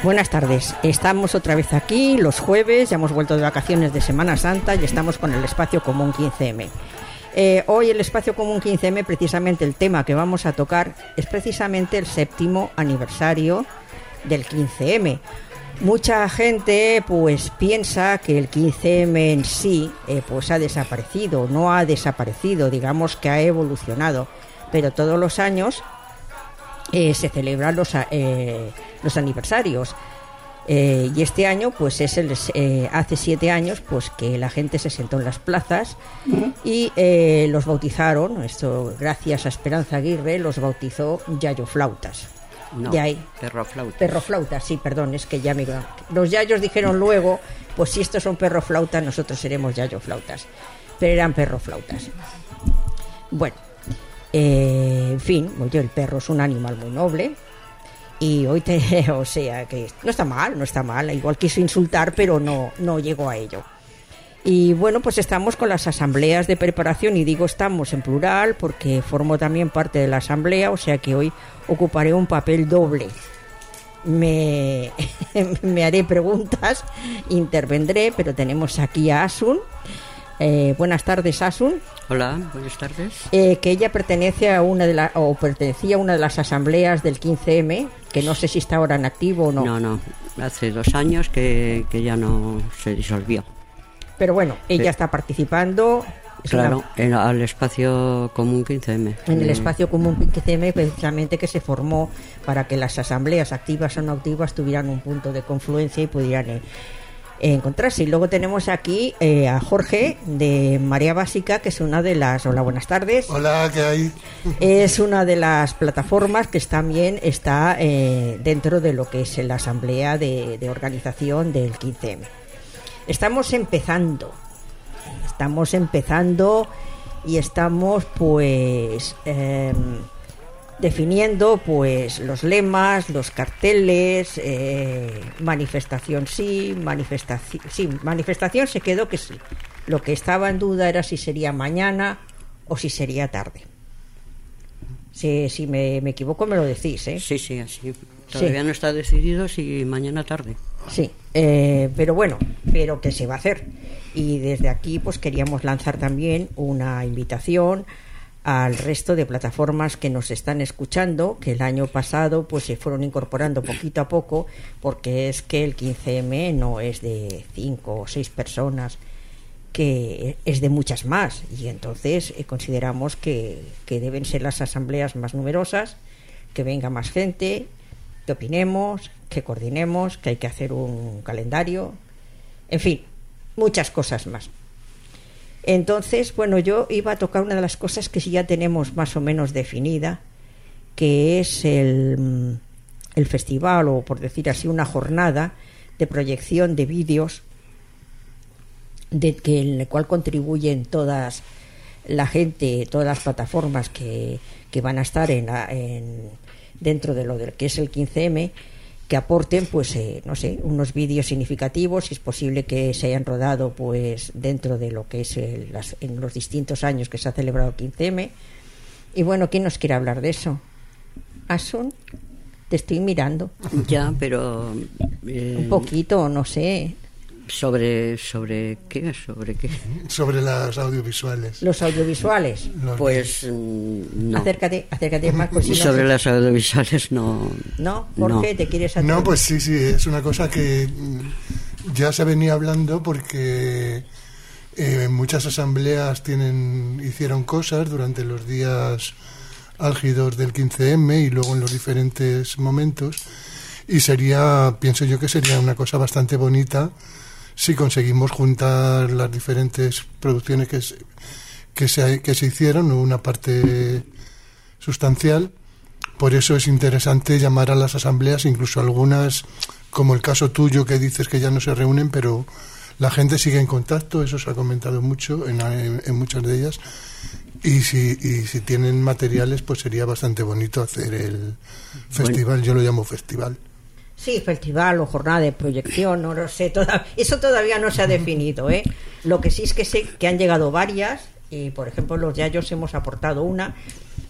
Buenas tardes, estamos otra vez aquí los jueves, ya hemos vuelto de vacaciones de Semana Santa y estamos con el Espacio Común 15M. Hoy el Espacio Común 15M, precisamente el tema que vamos a tocar es precisamente el 7º aniversario del 15M. Mucha gente pues piensa que el 15M en sí pues ha desaparecido, no ha desaparecido, digamos que ha evolucionado, pero todos los años se celebran los aniversarios. Y este año pues es hace 7 años pues que la gente se sentó en las plazas y los bautizaron. Esto gracias a Esperanza Aguirre los bautizó Yayo Flautas. No, de ahí. Perroflautas, sí, perdón, es que ya los yayos dijeron luego, pues si estos son perroflautas, nosotros seremos yayoflautas, pero eran perroflautas. Bueno, en fin, el perro es un animal muy noble y hoy o sea que no está mal, igual quiso insultar, pero no llegó a ello. Y bueno, pues estamos con las asambleas de preparación, y digo estamos en plural porque formo también parte de la asamblea, o sea que hoy ocuparé un papel doble. Me haré preguntas, intervendré, pero tenemos aquí a Asun. Buenas tardes, Asun. Hola, buenas tardes. Que ella pertenecía a una de las asambleas del 15M, que no sé si está ahora en activo o no. No, hace 2 años que ya no se disolvió. Pero bueno, ella está participando. Claro, al Espacio Común 15M. En el Espacio Común 15M, precisamente, que se formó para que las asambleas activas o no activas tuvieran un punto de confluencia y pudieran encontrarse. Y luego tenemos aquí a Jorge de Marea Básica, que es una de las... Hola, buenas tardes. Hola, ¿qué hay? Es una de las plataformas que también está dentro de lo que es la asamblea de organización del 15M. Estamos empezando y estamos pues definiendo pues los lemas, los carteles, manifestación se quedó que sí. Lo que estaba en duda era si sería mañana o si sería tarde. Si me equivoco me lo decís, ¿eh? Sí, así. Todavía no está decidido si mañana tarde. Sí, pero que se va a hacer. Y desde aquí pues queríamos lanzar también una invitación al resto de plataformas que nos están escuchando, que el año pasado pues se fueron incorporando poquito a poco, porque es que el 15M no es de 5 o 6 personas, que es de muchas más, y entonces consideramos que deben ser las asambleas más numerosas, que venga más gente, que opinemos, que coordinemos, que hay que hacer un calendario, en fin, muchas cosas más. Entonces, bueno, yo iba a tocar una de las cosas que sí ya tenemos más o menos definida, que es el festival, o por decir así, una jornada de proyección de vídeos en la cual contribuyen todas la gente, todas las plataformas que van a estar dentro de lo que es el 15M, que aporten pues unos vídeos significativos, si es posible que se hayan rodado pues dentro de lo que es en los distintos años que se ha celebrado el 15M. Y bueno, ¿quién nos quiere hablar de eso? Asun, te estoy mirando. Ya, pero un poquito, no sé. ¿Sobre qué? Sobre las audiovisuales. Los audiovisuales. Pues no. Acércate más. Pues, y sobre las audiovisuales no. ¿No? ¿Por qué te quieres hacer? No, pues sí, es una cosa que ya se venía hablando porque muchas asambleas hicieron cosas durante los días álgidos del 15M y luego en los diferentes momentos, y pienso yo que sería una cosa bastante bonita si conseguimos juntar las diferentes producciones que se hicieron, una parte sustancial. Por eso es interesante llamar a las asambleas, incluso algunas, como el caso tuyo, que dices que ya no se reúnen, pero la gente sigue en contacto, eso se ha comentado mucho en muchas de ellas, y si tienen materiales, pues sería bastante bonito hacer el festival. Yo lo llamo festival. Sí, festival o jornada de proyección, no lo sé, eso todavía no se ha definido, ¿eh? Lo que sí es que sé que han llegado varias, y por ejemplo los yayos hemos aportado una,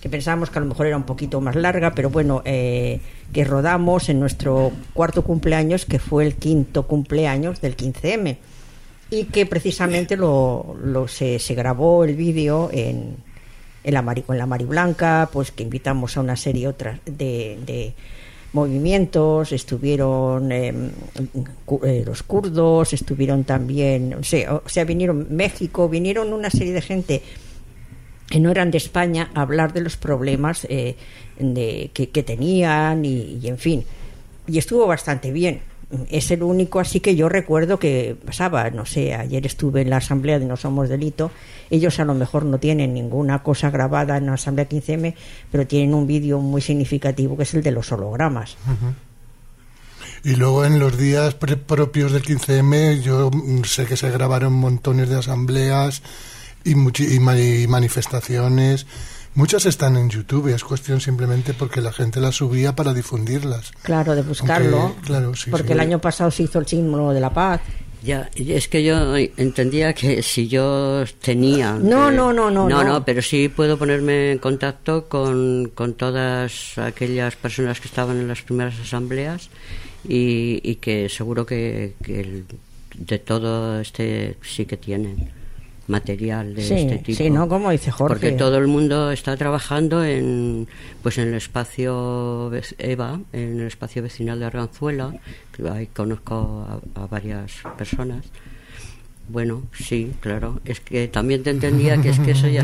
que pensábamos que a lo mejor era un poquito más larga, pero bueno, que rodamos en nuestro cuarto cumpleaños, que fue el quinto cumpleaños del 15M, y que precisamente se grabó el vídeo en la Mari Blanca, pues que invitamos a una serie otras de movimientos, estuvieron los kurdos, estuvieron también, o sea, vinieron México, vinieron una serie de gente que no eran de España a hablar de los problemas que tenían y en fin, y estuvo bastante bien. Es el único así que yo recuerdo que pasaba, no sé, ayer estuve en la asamblea de No Somos Delito. Ellos a lo mejor no tienen ninguna cosa grabada en la asamblea 15M, pero tienen un vídeo muy significativo que es el de los hologramas. Y luego en los días propios del 15M yo sé que se grabaron montones de asambleas y manifestaciones. Muchas están en YouTube, es cuestión simplemente porque la gente las subía para difundirlas. Claro, de buscarlo. Aunque, claro, sí, porque el año pasado se hizo el símbolo de la paz. Ya, es que yo entendía que si yo tenía... No, pero sí puedo ponerme en contacto con todas aquellas personas que estaban en las primeras asambleas y que seguro que de todo este sí que tienen material de este tipo. Sí, ¿no? Como dice Jorge. Porque todo el mundo está trabajando en el espacio EVA, en el espacio vecinal de Arganzuela, que ahí conozco a varias personas. Bueno, sí, claro. Es que también te entendía que es que eso ya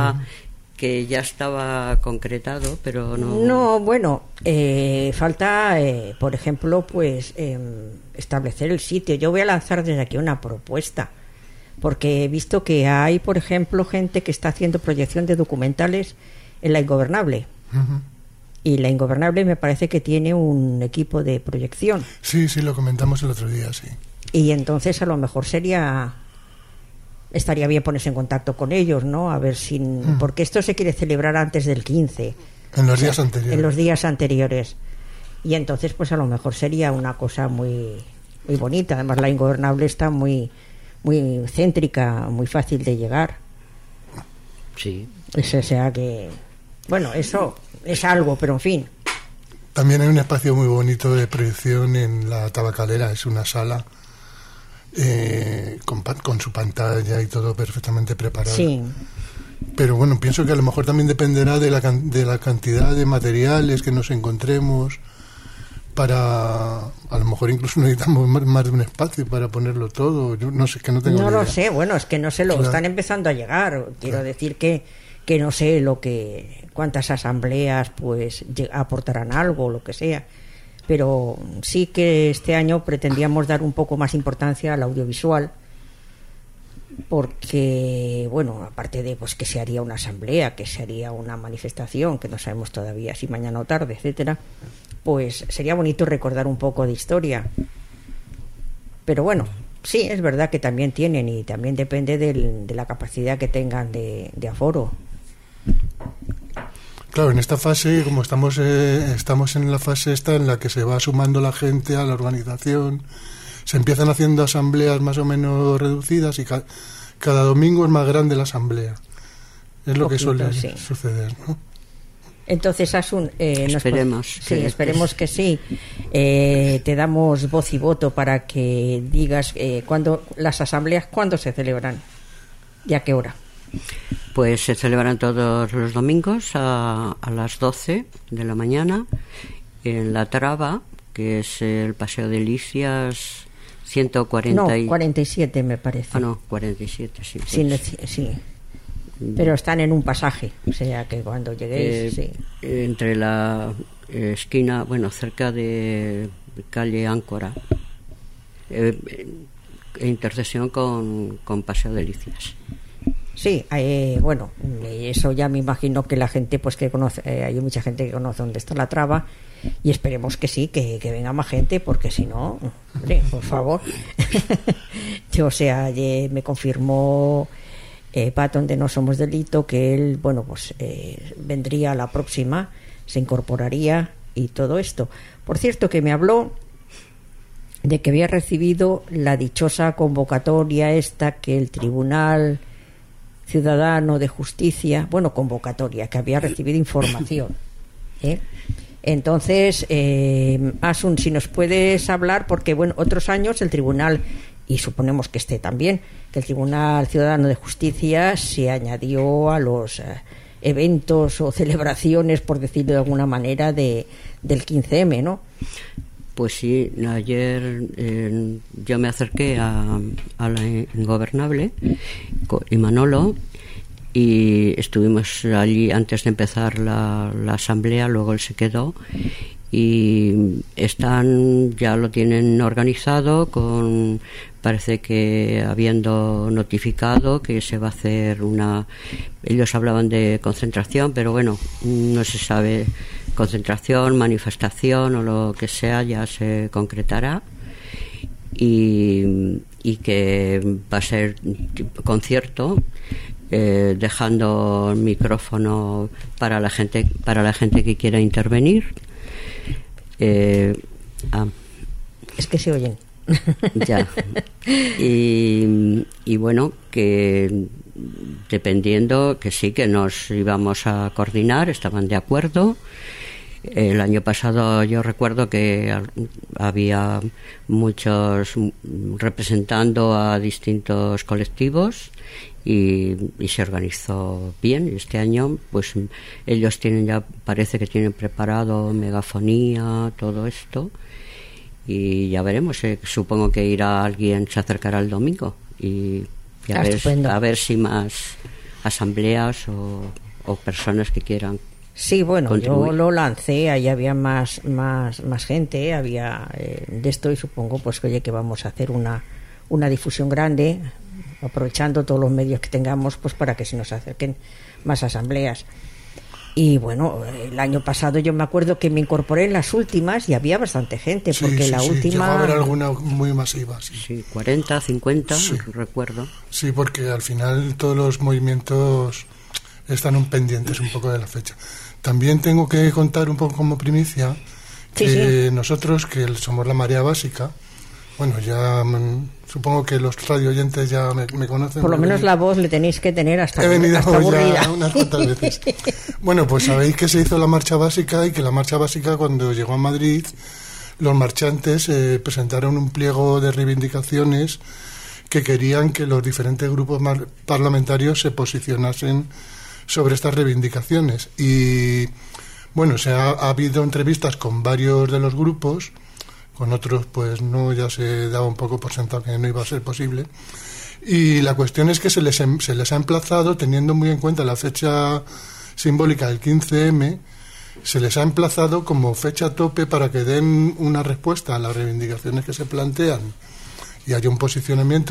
estaba concretado, pero no... No, bueno, falta, por ejemplo, pues establecer el sitio. Yo voy a lanzar desde aquí una propuesta, porque he visto que hay, por ejemplo, gente que está haciendo proyección de documentales en La Ingobernable. Y La Ingobernable me parece que tiene un equipo de proyección. Sí, lo comentamos el otro día, sí. Y entonces a lo mejor estaría bien ponerse en contacto con ellos, ¿no? A ver si... Porque esto se quiere celebrar antes del 15. En los días anteriores. En los días anteriores. Y entonces pues a lo mejor sería una cosa muy, muy bonita. Además La Ingobernable está muy céntrica, muy fácil de llegar. Sí. O sea que, bueno, eso es algo, pero en fin. También hay un espacio muy bonito de proyección en la Tabacalera, es una sala con su pantalla y todo perfectamente preparado. Sí. Pero bueno, pienso que a lo mejor también dependerá de la cantidad de materiales que nos encontremos. A lo mejor incluso necesitamos más de un espacio para ponerlo todo. Yo no sé, que no tengo ni idea. Lo sé, bueno, es que no sé, lo están empezando a llegar. Quiero decir que no sé cuántas asambleas pues aportarán algo, lo que sea. Pero sí que este año pretendíamos dar un poco más importancia al audiovisual, porque, bueno, aparte de pues que se haría una asamblea, que se haría una manifestación, que no sabemos todavía si mañana o tarde, etcétera, pues sería bonito recordar un poco de historia. Pero bueno, sí, es verdad que también tienen, y también depende de la capacidad que tengan de aforo. Claro, en esta fase, como estamos en la fase esta en la que se va sumando la gente a la organización, se empiezan haciendo asambleas más o menos reducidas y cada domingo es más grande la asamblea. Es lo que suele suceder, ¿no? Entonces, Asun, esperemos. Esperemos que sí. Te damos voz y voto para que digas las asambleas, ¿cuándo se celebran y a qué hora? Pues se celebran todos los domingos a las 12 de la mañana en La Traba, que es el Paseo de Delicias 47 me parece. 47, sí. Sí. Pero están en un pasaje, o sea que cuando lleguéis... Entre la esquina, cerca de calle Áncora, intersección con Paseo Delicias. Sí, eso ya me imagino que la gente pues que conoce, hay mucha gente que conoce dónde está La Traba, y esperemos que sí, que venga más gente, porque si no, hombre, por favor. Me confirmó Patton de No Somos Delito que él, vendría a la próxima, se incorporaría y todo esto. Por cierto, que me habló de que había recibido la dichosa convocatoria esta que el tribunal Ciudadano de Justicia, bueno, convocatoria, que había recibido información. Entonces, Asun, si nos puedes hablar, porque bueno, otros años el Tribunal, y suponemos que este también, que el Tribunal Ciudadano de Justicia se añadió a los eventos o celebraciones, por decirlo de alguna manera, del 15M, ¿no? Pues sí, ayer yo me acerqué a la Ingobernable y Manolo, y estuvimos allí antes de empezar la asamblea. Luego él se quedó y ya lo tienen organizado, parece que habiendo notificado que se va a hacer ellos hablaban de concentración, pero bueno, no se sabe, concentración, manifestación o lo que sea, ya se concretará, y que va a ser concierto, dejando el micrófono para la gente que quiera intervenir. Es que se oyen. Ya. Y bueno, que dependiendo, que sí, que nos íbamos a coordinar, estaban de acuerdo. El año pasado yo recuerdo que había muchos representando a distintos colectivos y se organizó bien. Este año pues ellos parece que tienen preparado megafonía, todo esto, y ya veremos. Supongo que se acercará el domingo y a ver si más asambleas o personas que quieran. Sí, bueno, contribuir. Yo lo lancé, ahí había más gente, había de esto, y supongo pues que vamos a hacer una difusión grande, aprovechando todos los medios que tengamos, pues para que se nos acerquen más asambleas. Y bueno, el año pasado yo me acuerdo que me incorporé en las últimas y había bastante gente, porque la última... Llegó a haber alguna muy masiva, sí. Sí, 40, 50, recuerdo. Sí, porque al final todos los movimientos están pendientes un poco de la fecha. También tengo que contar un poco como primicia que nosotros, que somos la Marea Básica, bueno, ya supongo que los radio oyentes ya me conocen. Por lo menos la voz le tenéis que tener hasta aburrida. Ya unas cuantas veces. Bueno, pues sabéis que se hizo la Marcha Básica, y que la Marcha Básica, cuando llegó a Madrid, los marchantes presentaron un pliego de reivindicaciones que querían que los diferentes grupos parlamentarios se posicionasen sobre estas reivindicaciones. Y bueno, ha habido entrevistas con varios de los grupos, con otros pues no, ya se daba un poco por sentado que no iba a ser posible, y la cuestión es que se les ha emplazado, teniendo muy en cuenta la fecha simbólica del 15M, se les ha emplazado como fecha tope para que den una respuesta a las reivindicaciones que se plantean y haya un posicionamiento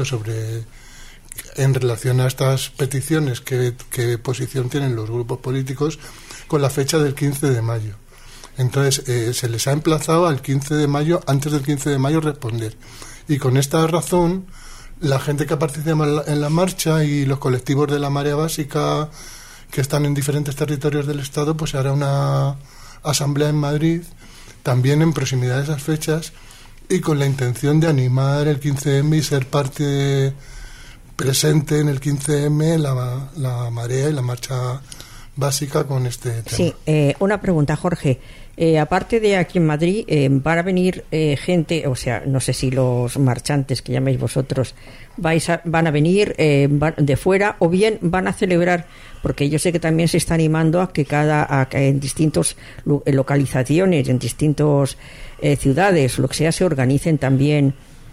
en relación a estas peticiones, qué posición tienen los grupos políticos con la fecha del 15 de mayo. Entonces, se les ha emplazado al 15 de mayo, antes del 15 de mayo, responder. Y con esta razón, la gente que participa en la marcha y los colectivos de la Marea Básica que están en diferentes territorios del Estado, pues se hará una asamblea en Madrid, también en proximidad de esas fechas, y con la intención de animar el 15M y ser parte presente en el 15M, la Marea y la Marcha Básica con este tema. Sí, una pregunta, Jorge. Aparte de aquí en Madrid, van a venir gente, o sea, no sé si los marchantes que llamáis vosotros van a venir de fuera, o bien van a celebrar, porque yo sé que también se está animando a que en distintas localizaciones, en distintas ciudades, lo que sea, se organicen también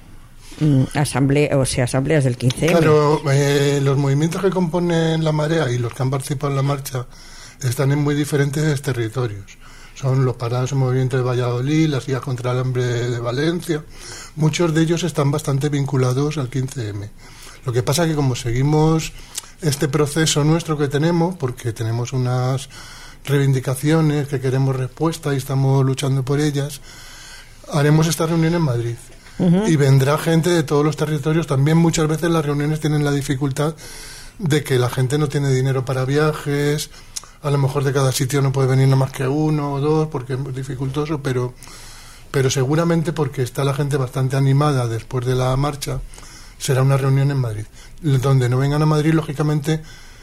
asambleas del 15M. Claro, los movimientos que componen la Marea y los que han participado en la marcha están en muy diferentes territorios. Son los parados en movimiento de Valladolid, las guías contra el hambre de Valencia. Muchos de ellos están bastante vinculados al 15M. Lo que pasa es que como seguimos este proceso nuestro que tenemos, porque tenemos unas reivindicaciones que queremos respuesta y estamos luchando por ellas, haremos esta reunión en Madrid. Uh-huh. Y vendrá gente de todos los territorios. También muchas veces las reuniones tienen la dificultad de que la gente no tiene dinero para viajes. A lo mejor de cada sitio no puede venir nada más que uno o dos porque es dificultoso, pero seguramente, porque está la gente bastante animada después de la marcha, será una reunión en Madrid. Donde no vengan a Madrid, lógicamente,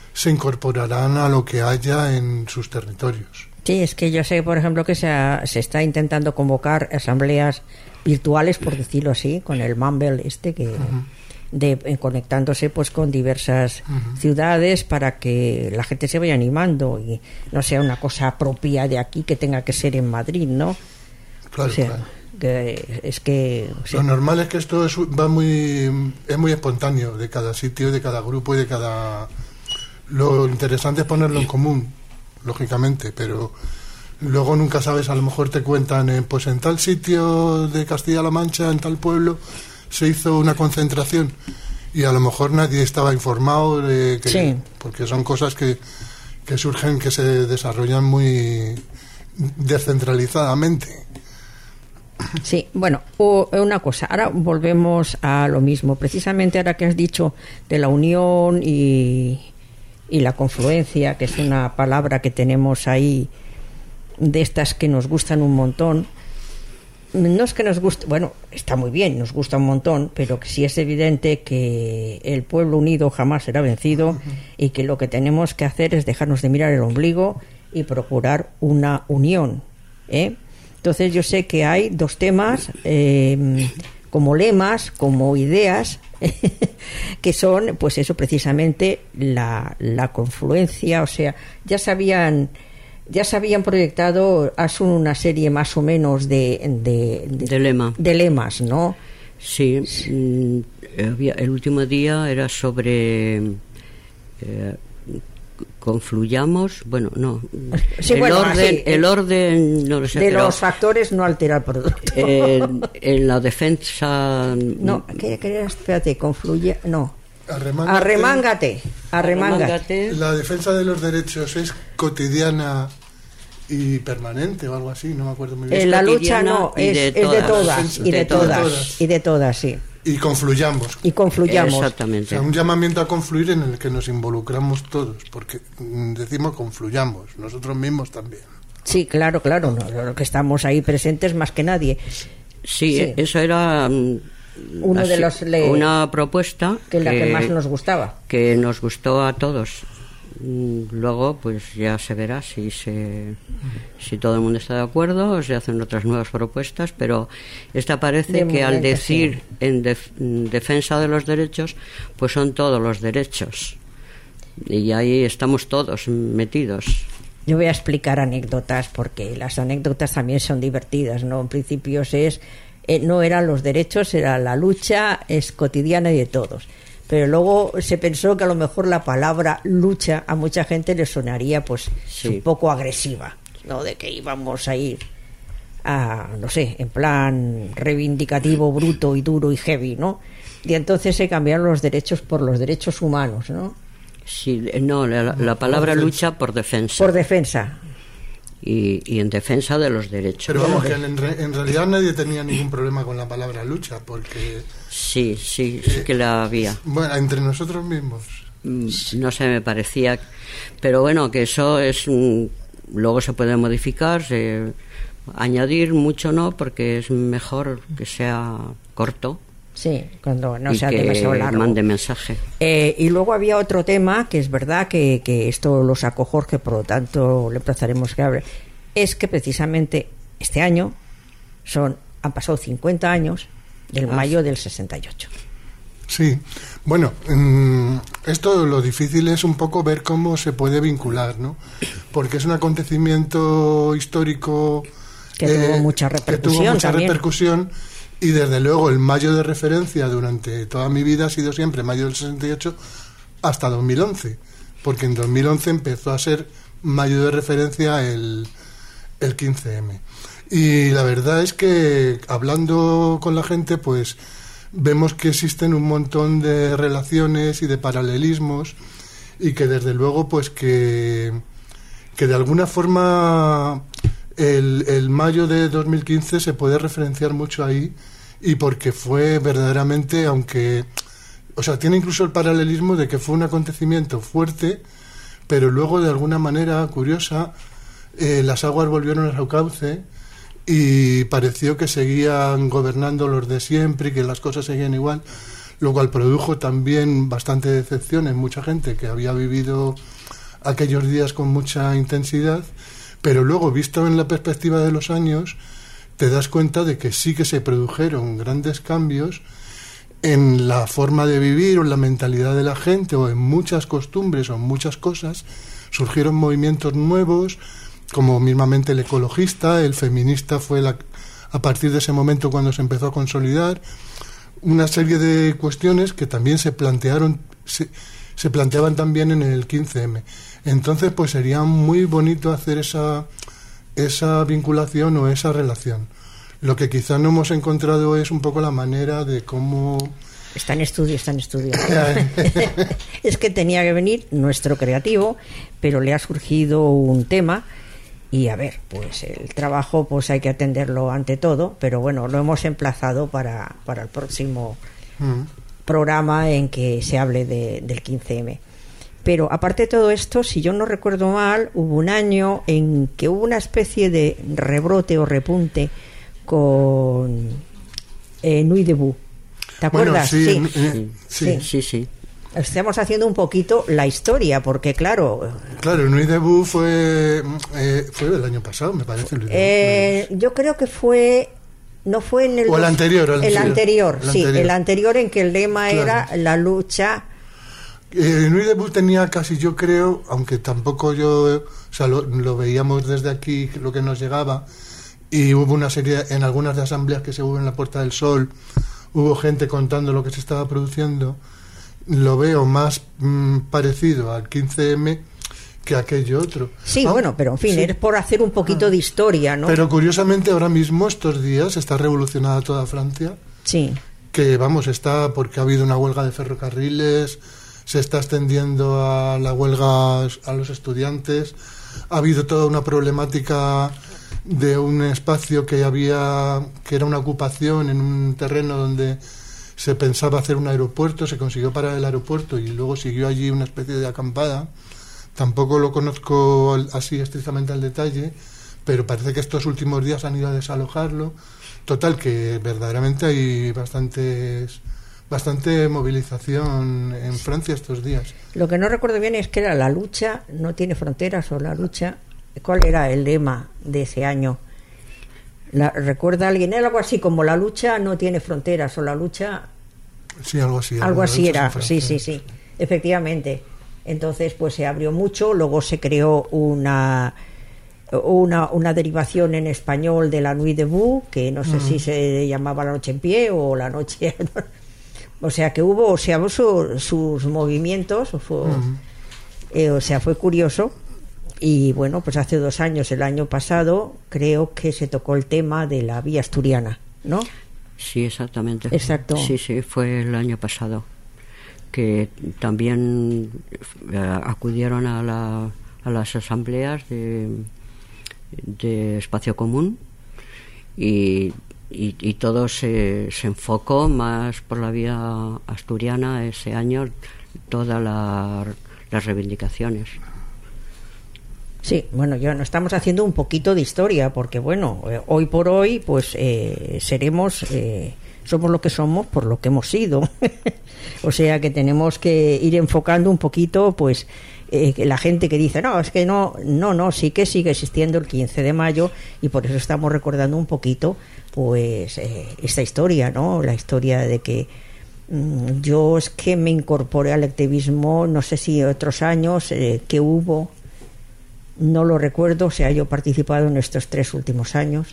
se incorporarán a lo que haya en sus territorios. Sí, es que yo sé, por ejemplo, que se está intentando convocar asambleas virtuales, por decirlo así, con el Mumble que conectándose pues con diversas ciudades para que la gente se vaya animando y no sea una cosa propia de aquí que tenga que ser en Madrid, ¿no? Claro, o sea, claro. Es que Lo normal es que esto es muy espontáneo de cada sitio, de cada grupo y de cada... Lo interesante es ponerlo en común, lógicamente, pero luego nunca sabes, a lo mejor te cuentan, pues en tal sitio de Castilla-La Mancha, en tal pueblo, se hizo una concentración y a lo mejor nadie estaba informado de que, sí. Porque son cosas que surgen, que se desarrollan muy descentralizadamente. Sí, bueno, una cosa, ahora volvemos a lo mismo, precisamente ahora que has dicho de la unión y la confluencia, que es una palabra que tenemos ahí de estas que nos gustan un montón. No es que nos guste, bueno, está muy bien, nos gusta un montón, pero que sí es evidente que el pueblo unido jamás será vencido y que lo que tenemos que hacer es dejarnos de mirar el ombligo y procurar una unión, ¿eh? Entonces yo sé que hay dos temas como lemas, como ideas que son, pues eso, precisamente la confluencia. O sea, ya se habían proyectado hace una serie más o menos de lemas, ¿no? Sí, el último día era sobre confluyamos, bueno, no, sí, el orden no lo sé, de los factores no altera el producto. En la defensa, no, espérate, confluye, no, Arremángate. Arremángate. La defensa de los derechos es cotidiana y permanente o algo así, no me acuerdo muy bien. La lucha no, es de todas, sí. Y confluyamos. Exactamente. O sea, un llamamiento a confluir en el que nos involucramos todos, porque decimos confluyamos, nosotros mismos también. Sí, claro, lo que estamos ahí presentes más que nadie. Sí. Eso era una propuesta que más nos gustaba. Que nos gustó a todos. Luego pues ya se verá si todo el mundo está de acuerdo o se hacen otras nuevas propuestas, pero esta parece que al decir en defensa de los derechos, pues son todos los derechos y ahí estamos todos metidos. Yo voy a explicar anécdotas porque las anécdotas también son divertidas, ¿no? En principio no eran los derechos, era la lucha, es cotidiana y de todos. Pero luego se pensó que a lo mejor la palabra lucha a mucha gente le sonaría pues un poco agresiva, ¿no? De que íbamos a ir a, no sé, en plan reivindicativo, bruto y duro y heavy, ¿no? Y entonces se cambiaron los derechos por los derechos humanos, ¿no? Sí, no, la palabra lucha por defensa. Por defensa. Y en defensa de los derechos. Pero vamos, que en realidad nadie tenía ningún problema con la palabra lucha, porque... Sí que la había. Bueno, entre nosotros mismos. No sé, me parecía... Pero bueno, que eso es... luego se puede modificar, añadir mucho no, porque es mejor que sea corto. Sí, cuando no sea demasiado largo. Mande mensaje. Y luego había otro tema, que es verdad que esto lo sacó Jorge, por lo tanto le emplazaremos que hable, es que precisamente este año han pasado 50 años del mayo del 68. Sí, bueno, esto lo difícil es un poco ver cómo se puede vincular, ¿no? Porque es un acontecimiento histórico que tuvo mucha repercusión. Y desde luego el mayo de referencia durante toda mi vida ha sido siempre mayo del 68 hasta 2011, porque en 2011 empezó a ser mayo de referencia el 15M. Y la verdad es que hablando con la gente, pues vemos que existen un montón de relaciones y de paralelismos y que desde luego pues que de alguna forma el mayo de 2015 se puede referenciar mucho ahí, y porque fue verdaderamente, aunque, o sea, tiene incluso el paralelismo de que fue un acontecimiento fuerte, pero luego de alguna manera curiosa las aguas volvieron a su cauce y pareció que seguían gobernando los de siempre y que las cosas seguían igual. lo cual produjo también bastante decepción en mucha gente que había vivido aquellos días con mucha intensidad, pero luego, visto en la perspectiva de los años, te das cuenta de que sí que se produjeron grandes cambios en la forma de vivir o en la mentalidad de la gente o en muchas costumbres o en muchas cosas. Surgieron movimientos nuevos, como mismamente el ecologista, el feminista fue a partir de ese momento cuando se empezó a consolidar una serie de cuestiones que también se planteaban también en el 15M. Entonces, pues sería muy bonito hacer esa vinculación o esa relación. Lo que quizá no hemos encontrado es un poco la manera de cómo... Está en estudio. Es que tenía que venir nuestro creativo, pero le ha surgido un tema y a ver, pues el trabajo pues hay que atenderlo ante todo, pero bueno, lo hemos emplazado para el próximo programa en que se hable del 15M. Pero aparte de todo esto, si yo no recuerdo mal, hubo un año en que hubo una especie de rebrote o repunte con Nuit Debout. ¿Te acuerdas? Bueno, Sí. Estamos haciendo un poquito la historia, porque claro... Claro, Nuit Debout fue el año pasado, me parece. Yo creo que fue... No fue en el... O el anterior. El anterior, el anterior en que el lema era la lucha... Nuit Debout tenía casi, yo creo, aunque tampoco lo veíamos desde aquí, lo que nos llegaba, y hubo una serie, en algunas de asambleas que se hubo en la Puerta del Sol, hubo gente contando lo que se estaba produciendo. Lo veo más parecido al 15M que a aquello otro. Sí, bueno, pero en fin, es por hacer un poquito de historia, ¿no? Pero curiosamente ahora mismo, estos días, está revolucionada toda Francia. Sí. Que está porque ha habido una huelga de ferrocarriles, se está extendiendo a la huelga a los estudiantes, ha habido toda una problemática de un espacio que era una ocupación en un terreno donde se pensaba hacer un aeropuerto, se consiguió parar el aeropuerto y luego siguió allí una especie de acampada. Tampoco lo conozco así estrictamente al detalle, pero parece que estos últimos días han ido a desalojarlo. Total, que verdaderamente hay bastante movilización en Francia estos días. Lo que no recuerdo bien es que era la lucha no tiene fronteras, o la lucha... ¿Cuál era el lema de ese año? ¿Recuerda alguien? Era algo así como la lucha no tiene fronteras, o la lucha... Sí, algo así. Algo así era, sí, efectivamente. Entonces, pues se abrió mucho, luego se creó una derivación en español de la Nuit Debout, que no sé si se llamaba la noche en pie o la noche... O sea, que hubo sus movimientos, fue curioso. Y bueno, pues hace 2 años, el año pasado, creo que se tocó el tema de la vía asturiana, ¿no? Sí, exactamente. Exacto. Sí, fue el año pasado, que también acudieron a las asambleas de espacio común y todo se enfocó más por la vía asturiana ese año, todas las reivindicaciones. Sí, bueno, ya nos estamos haciendo un poquito de historia, porque bueno, hoy por hoy pues somos lo que somos por lo que hemos sido. O sea que tenemos que ir enfocando un poquito, pues la gente que dice no, es que no, sí que sigue existiendo el 15 de mayo y por eso estamos recordando un poquito pues esta historia, ¿no? La historia de que yo es que me incorporé al activismo, no sé si otros años que hubo, no lo recuerdo, o sea, yo he participado en estos 3 últimos años.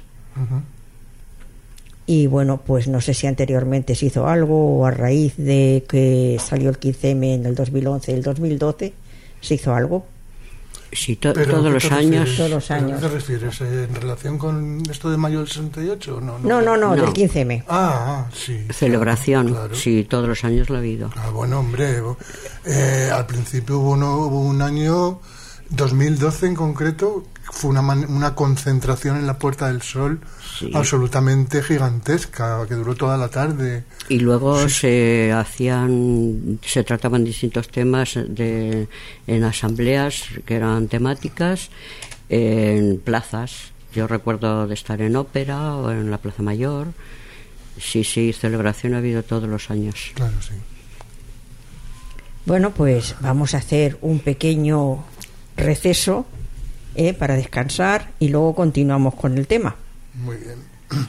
Y bueno, pues no sé si anteriormente se hizo algo o a raíz de que salió el 15M en el 2011 y el 2012 se hizo algo. Sí, todos los años. Todos los años. ¿A qué te refieres? ¿En relación con esto de mayo del 68? No, del 15M. Sí. Celebración, claro. Sí, todos los años la ha habido. Bueno, hombre, al principio hubo un año, 2012 en concreto, fue una concentración en la Puerta del Sol absolutamente gigantesca, que duró toda la tarde. Y luego se trataban distintos temas en asambleas que eran temáticas, en plazas. Yo recuerdo de estar en Ópera o en la Plaza Mayor, Sí, celebración ha habido todos los años. Claro, sí. Bueno, pues vamos a hacer un pequeño receso para descansar y luego continuamos con el tema. Muy bien.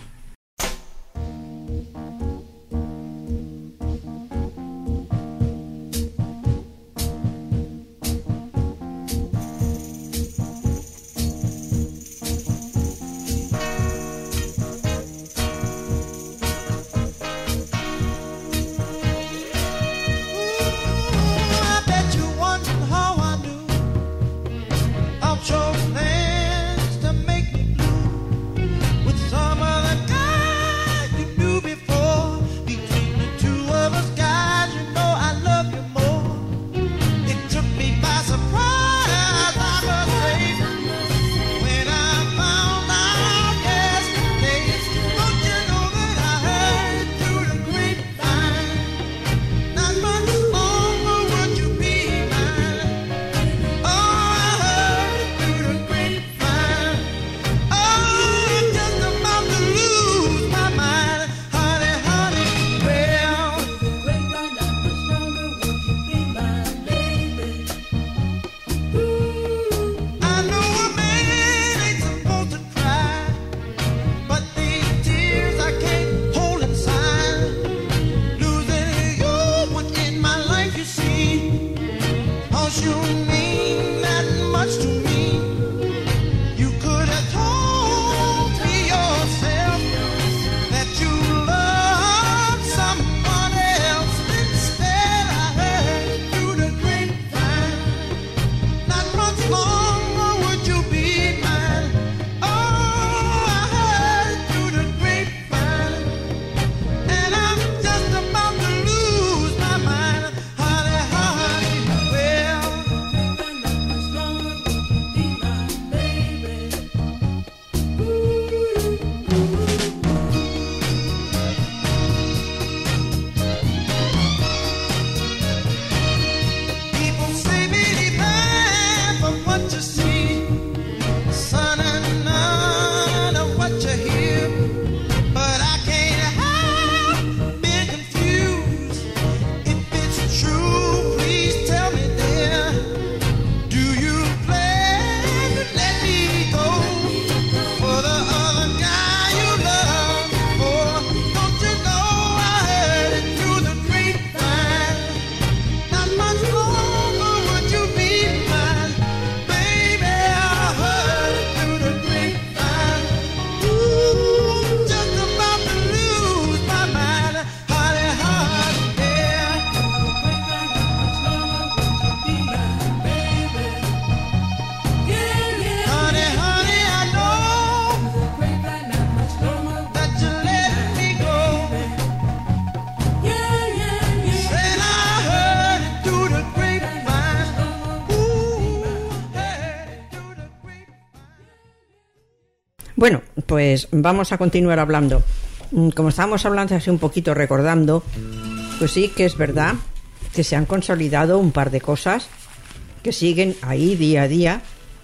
Bueno, pues vamos a continuar hablando. Como estábamos hablando así un poquito recordando, pues sí que es verdad que se han consolidado un par de cosas que siguen ahí día a día,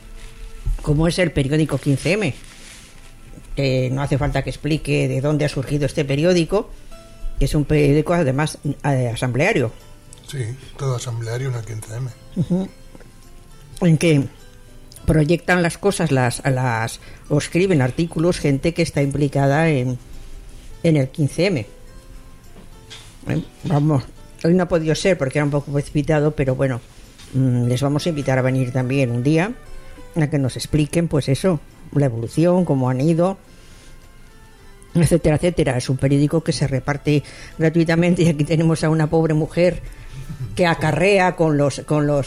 como es el periódico 15M. No hace falta que explique de dónde ha surgido este periódico, que es un periódico además asambleario. Sí, todo asambleario, una 15M. Uh-huh. En que proyectan las cosas, o escriben artículos gente que está implicada en el 15M. Vamos, hoy no ha podido ser porque era un poco precipitado, pero bueno, les vamos a invitar a venir también un día a que nos expliquen, pues eso, la evolución, cómo han ido, etcétera, etcétera. Es un periódico que se reparte gratuitamente y aquí tenemos a una pobre mujer que acarrea con los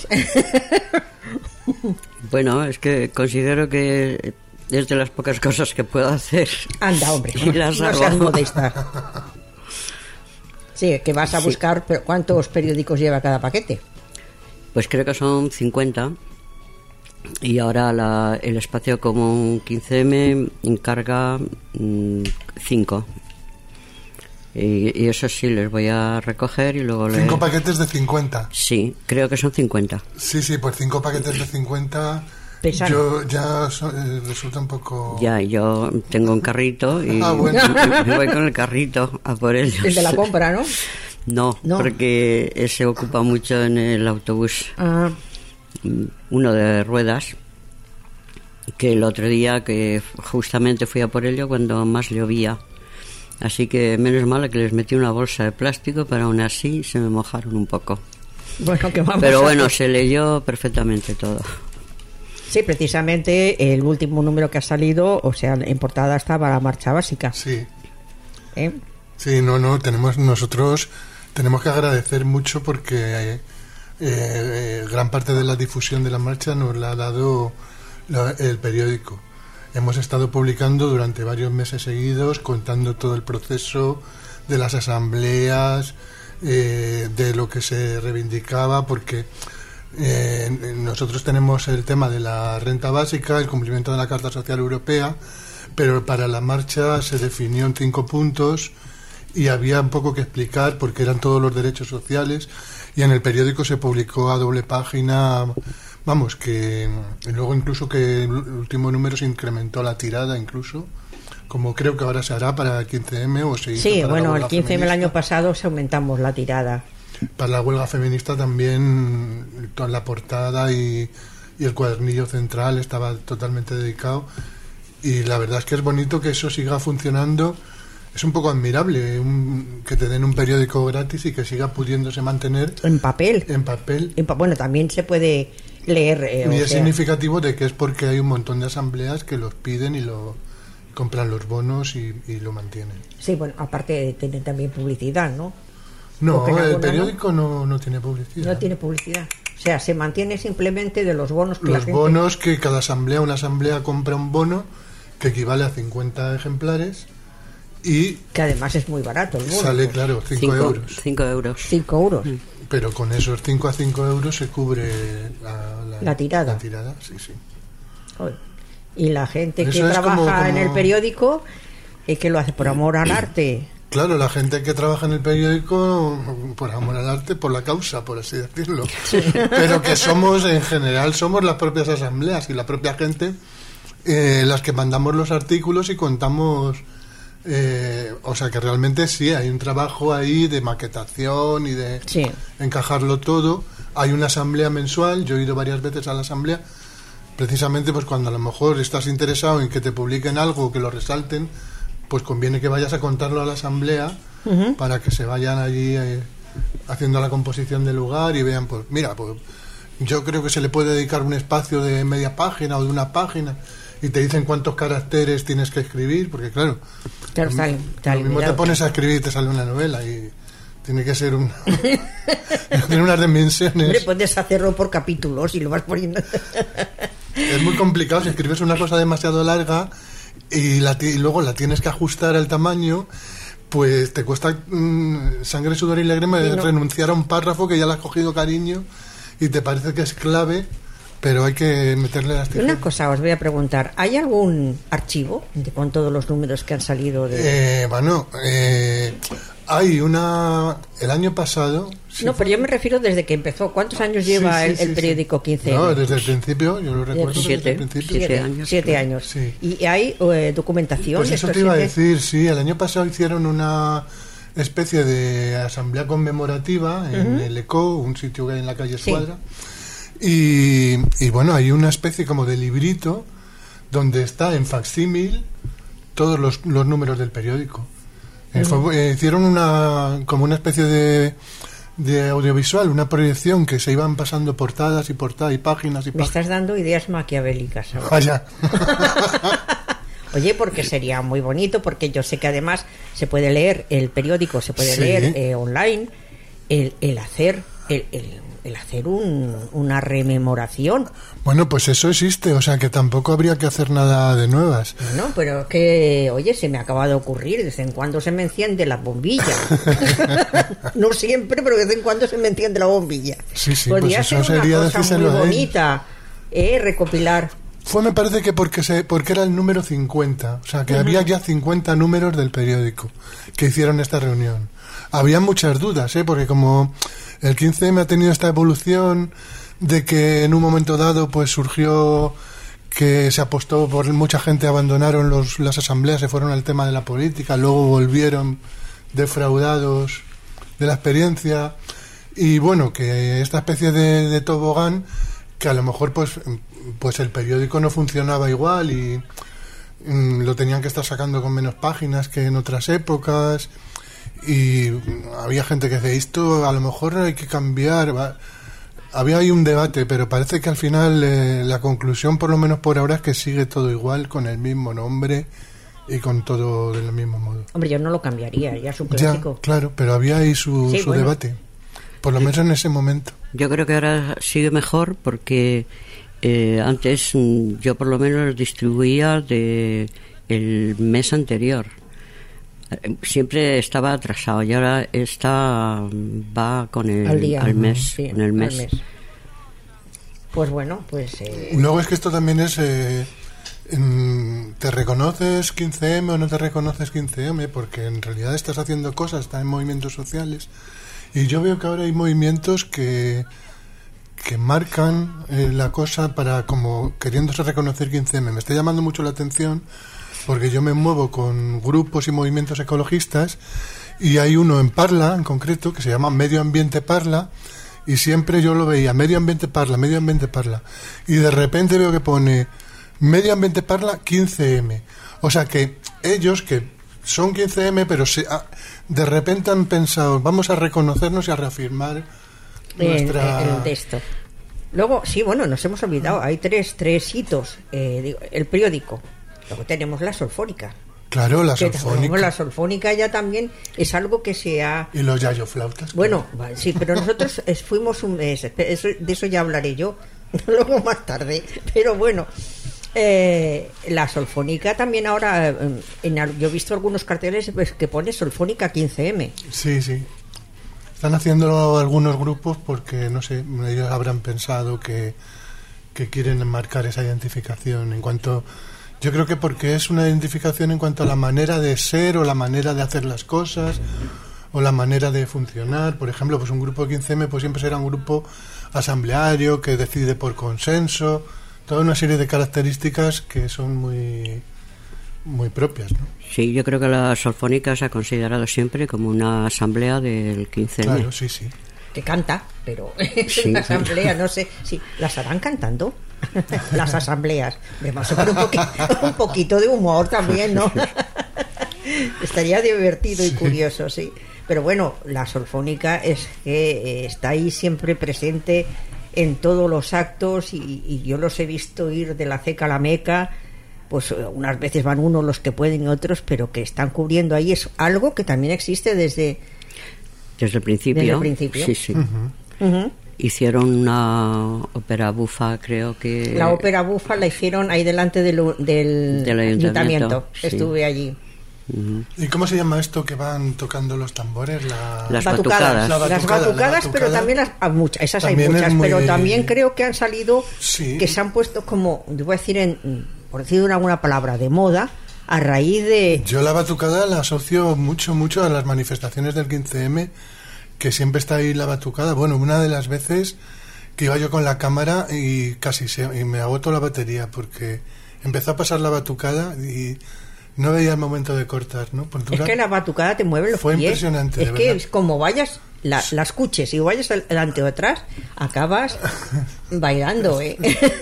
Bueno, es que considero que es de las pocas cosas que puedo hacer. Anda, hombre, y las no hago. seas modesta. Sí, que vas a buscar, pero ¿cuántos periódicos lleva cada paquete? Pues creo que son 50. Y ahora el espacio común 15M encarga 5. Y eso sí, les voy a recoger y luego... 5 paquetes de 50. Sí, creo que son 50. Sí, pues 5 paquetes de 50 Yo ya resulta un poco... Ya, yo tengo un carrito y bueno. me voy con el carrito a por ellos. Desde la compra, ¿no? No, porque se ocupa mucho en el autobús. Uno de ruedas, que el otro día que justamente fui a por ello cuando más llovía. Así que menos mal que les metí una bolsa de plástico, pero aún así se me mojaron un poco. Bueno, que vamos pero bueno, se leyó perfectamente todo. Sí, precisamente el último número que ha salido, o sea, en portada estaba la marcha básica. Sí. Sí, nosotros tenemos que agradecer mucho porque gran parte de la difusión de la marcha nos la ha dado el periódico. Hemos estado publicando durante varios meses seguidos, contando todo el proceso de las asambleas, de lo que se reivindicaba, porque nosotros tenemos el tema de la renta básica, el cumplimiento de la Carta Social Europea, pero para la marcha se definió en 5 puntos y había un poco que explicar porque eran todos los derechos sociales, y en el periódico se publicó a doble página. Vamos, que luego incluso que el último número se incrementó la tirada incluso, como creo que ahora se hará para el 15M o se hizo Sí, para bueno, la el huelga 15M feminista. el año pasado se aumentamos la tirada. Para la huelga feminista también toda la portada y el cuadernillo central estaba totalmente dedicado, y la verdad es que es bonito que eso siga funcionando. Es un poco admirable que te den un periódico gratis y que siga pudiéndose mantener En papel. Bueno, también se puede leer. Y es significativo de que es porque hay un montón de asambleas que los piden y lo compran los bonos y lo mantienen. Sí, bueno, aparte tienen también publicidad, ¿no? No, el periódico no tiene publicidad. No tiene publicidad. O sea, se mantiene simplemente de los bonos que los la gente... bonos que cada una asamblea compra un bono que equivale a 50 ejemplares y... Que además es muy barato el bono. Sale, claro, 5 euros. 5 euros. 5 euros. Pero con esos 5 a 5 euros se cubre la tirada. La tirada, sí. Y la gente eso que es trabaja como... en el periódico, que lo hace por amor al arte. Claro, la gente que trabaja en el periódico por amor al arte, por la causa, por así decirlo. Pero que en general somos las propias asambleas y la propia gente las que mandamos los artículos y contamos... o sea que realmente sí, hay un trabajo ahí de maquetación y de encajarlo todo. Hay una asamblea mensual, yo he ido varias veces a la asamblea, precisamente pues cuando a lo mejor estás interesado en que te publiquen algo, que lo resalten, pues conviene que vayas a contarlo a la asamblea para que se vayan allí haciendo la composición del lugar y vean, pues mira, pues yo creo que se le puede dedicar un espacio de media página o de una página, y te dicen cuántos caracteres tienes que escribir, porque claro lo mismo te pones a escribir y te sale una novela y tiene que ser tiene unas dimensiones. Hombre, puedes hacerlo por capítulos y lo vas poniendo. Es muy complicado si escribes una cosa demasiado larga y luego la tienes que ajustar al tamaño, pues te cuesta sangre, sudor y lágrimas renunciar a un párrafo que ya le has cogido cariño y te parece que es clave, pero hay que meterle las tijeras. Una cosa os voy a preguntar, ¿hay algún archivo con todos los números que han salido de...? Hay el año pasado... No, pero yo me refiero desde que empezó. ¿Cuántos años lleva el periódico 15M? No, desde el principio, yo lo recuerdo. 7 años. Sí. ¿Y hay documentación? Pues eso te iba a decir, sí. El año pasado hicieron una especie de asamblea conmemorativa en el ECO, un sitio que hay en la calle Escuadra. Y bueno, hay una especie como de librito donde está en facsímil todos los números del periódico. Hicieron como una especie de audiovisual, una proyección que se iban pasando portadas y páginas y páginas. Me estás dando ideas maquiavélicas ahora. Vaya. Oye, porque sería muy bonito, porque yo sé que además se puede leer el periódico, se puede leer online, el hacer una rememoración. Bueno, pues eso existe, o sea que tampoco habría que hacer nada de nuevas. No, pero es que, oye, se me acaba de ocurrir, de vez en cuando se me enciende la bombilla. No siempre, pero de vez en cuando se me enciende la bombilla. Sí, podría pues eso ser sería una cosa muy bonita, recopilar. Me parece que porque era el número 50, o sea que había ya 50 números del periódico que hicieron esta reunión. Había muchas dudas, porque como el 15M ha tenido esta evolución de que en un momento dado pues surgió que se apostó por mucha gente, abandonaron las asambleas, se fueron al tema de la política, luego volvieron defraudados de la experiencia, y bueno, que esta especie de tobogán, que a lo mejor pues el periódico no funcionaba igual y lo tenían que estar sacando con menos páginas que en otras épocas, y había gente que decía, esto a lo mejor hay que cambiar. Había ahí un debate, pero parece que al final la conclusión, por lo menos por ahora, es que sigue todo igual, con el mismo nombre y con todo del mismo modo. Hombre, yo no lo cambiaría, ya es un clásico. Ya, claro, pero había ahí su bueno, debate, por lo menos en ese momento. Yo creo que ahora sigue mejor porque antes yo por lo menos distribuía de el mes anterior. Siempre estaba atrasado y ahora va con al mes, sí, con el mes. Al mes. Pues bueno, pues luego es que esto también es ¿te reconoces 15M o no te reconoces 15M? Porque en realidad estás haciendo cosas, estás en movimientos sociales, y yo veo que ahora hay movimientos que marcan la cosa para como queriéndose reconocer 15M. Me está llamando mucho la atención porque yo me muevo con grupos y movimientos ecologistas, y hay uno en Parla en concreto que se llama Medio Ambiente Parla, y siempre yo lo veía, Medio Ambiente Parla, y de repente veo que pone Medio Ambiente Parla 15M. O sea que ellos, que son 15M, pero de repente han pensado, vamos a reconocernos y a reafirmar nuestra... el texto. Luego, sí, bueno, nos hemos olvidado, hay tres hitos. El periódico. Luego tenemos la Solfónica. Claro, la Solfónica. La Solfónica ya también es algo que se ha... Y los yayoflautas. Bueno, sí, pero nosotros fuimos un mes, de eso ya hablaré yo luego más tarde. Pero bueno, la Solfónica también ahora, yo he visto algunos carteles pues, que pone Solfónica 15M. Sí, sí. Están haciéndolo algunos grupos porque, no sé, ellos habrán pensado que quieren marcar esa identificación en cuanto... Yo creo que porque es una identificación en cuanto a la manera de ser o la manera de hacer las cosas o la manera de funcionar. Por ejemplo, pues un grupo de 15M pues siempre será un grupo asambleario que decide por consenso, toda una serie de características que son muy propias, ¿no? Sí, yo creo que la Solfónica se ha considerado siempre como una asamblea del 15M. Claro, sí, sí. Que canta, pero es Sí. una asamblea, no sé, sí, ¿las harán cantando? Las asambleas. Vamos a poner un poquito de humor también, ¿no? Estaría divertido y curioso, sí. Pero bueno, la Solfónica es que está ahí siempre presente en todos los actos, y yo los he visto ir de la Ceca a la Meca. Pues unas veces van unos los que pueden y otros, pero que están cubriendo ahí. Es algo que también existe desde el principio. Desde el principio. Sí, sí. Uh-huh. Hicieron una ópera bufa, creo que... La ópera bufa la hicieron ahí delante del ayuntamiento. Sí. Estuve allí. Uh-huh. ¿Y cómo se llama esto que van tocando los tambores? Las batucadas. Las batucadas, pero también esas también hay muchas, pero también creo que han salido, sí, que se han puesto como, yo voy a decir, por decir alguna palabra, de moda, a raíz de... Yo la batucada la asocio mucho a las manifestaciones del 15M, que siempre está ahí la batucada. Bueno, una de las veces que iba yo con la cámara y y me agotó la batería porque empezó a pasar la batucada y no veía el momento de cortar, ¿no? Es que la batucada te mueve los pies. Fue impresionante, es que es como vayas, la escuches y vayas adelante o atrás, acabas bailando, ¿eh?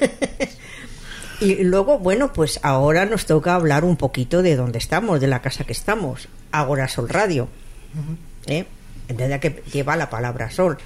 Y luego, bueno, pues ahora nos toca hablar un poquito de dónde estamos, de la casa que estamos, Agora Sol Radio, ¿eh? Desde que lleva la palabra sol.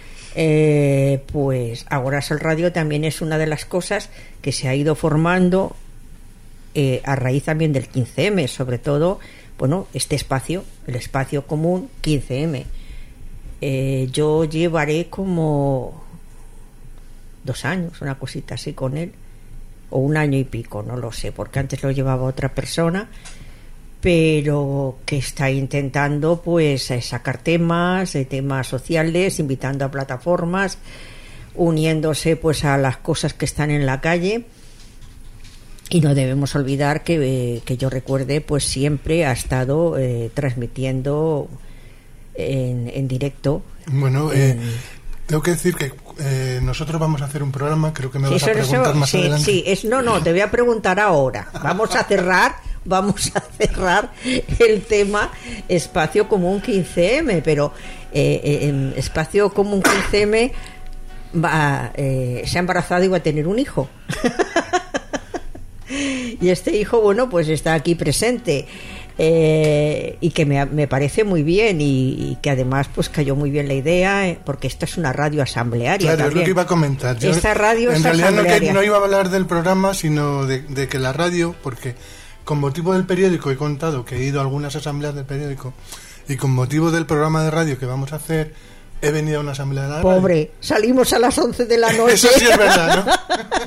Pues Agora Sol Radio también es una de las cosas que se ha ido formando a raíz también del 15M, sobre todo, bueno, este espacio, el espacio común 15M. Yo llevaré como 2 años, una cosita así con él, o 1 año y pico, no lo sé, porque antes lo llevaba otra persona, pero que está intentando pues sacar temas sociales, invitando a plataformas, uniéndose pues a las cosas que están en la calle. Y no debemos olvidar que yo recuerde, pues siempre ha estado transmitiendo en directo. Bueno, tengo que decir que nosotros vamos a hacer un programa, creo que me vas a preguntar más adelante. Sí, no, te voy a preguntar ahora. Vamos a cerrar el tema Espacio Común 15M, pero en Espacio Común 15M se ha embarazado y va a tener un hijo. Y este hijo, bueno, pues está aquí presente. Y que me parece muy bien y que además pues cayó muy bien la idea, porque esta es una radio asamblearia. Claro, también. Es lo que iba a comentar. Esta radio en es realidad asamblearia. no iba a hablar del programa, sino de que la radio, porque con motivo del periódico he contado que he ido a algunas asambleas del periódico, y con motivo del programa de radio que vamos a hacer he venido a una asamblea de la radio. Pobre, salimos a las 11 de la noche. Eso sí es verdad, ¿no?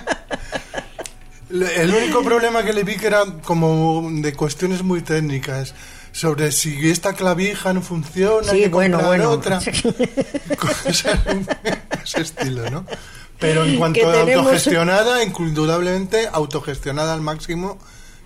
El único problema que le vi que era como de cuestiones muy técnicas, sobre si esta clavija no funciona, Sí, hay que bueno. otra. Cosas de ese estilo, ¿no? Pero en cuanto Que a tenemos... autogestionada, indudablemente autogestionada al máximo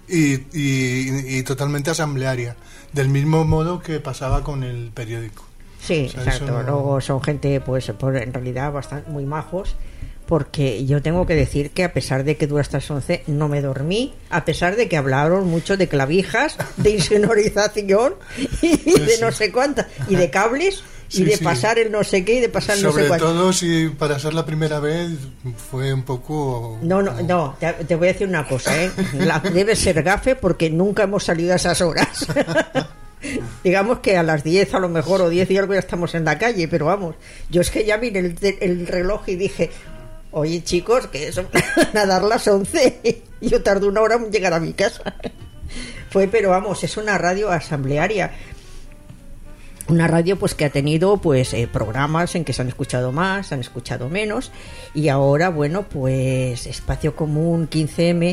y totalmente asamblearia, del mismo modo que pasaba con el periódico. Sí, O sea, exacto. eso no- Luego son gente, pues en realidad bastante muy majos, porque yo tengo que decir que a pesar de que dura hasta las 11 no me dormí, a pesar de que hablaron mucho de clavijas, de insonorización y de no sé cuántas, y de cables, Sí, y de sí. pasar el no sé qué y de pasar el no sé Sobre cuánto. todo si para ser la primera vez fue un poco... No, te voy a decir una cosa, debe ser gafe porque nunca hemos salido a esas horas. Digamos que a las 10 a lo mejor, o 10 y algo, ya estamos en la calle, pero vamos, yo es que ya miré el reloj y dije, oye chicos, que son a dar las 11 y yo tardo una hora en llegar a mi casa. Pero vamos, es una radio asamblearia. Una radio pues que ha tenido pues programas en que se han escuchado más, se han escuchado menos, y ahora, bueno, pues Espacio Común 15M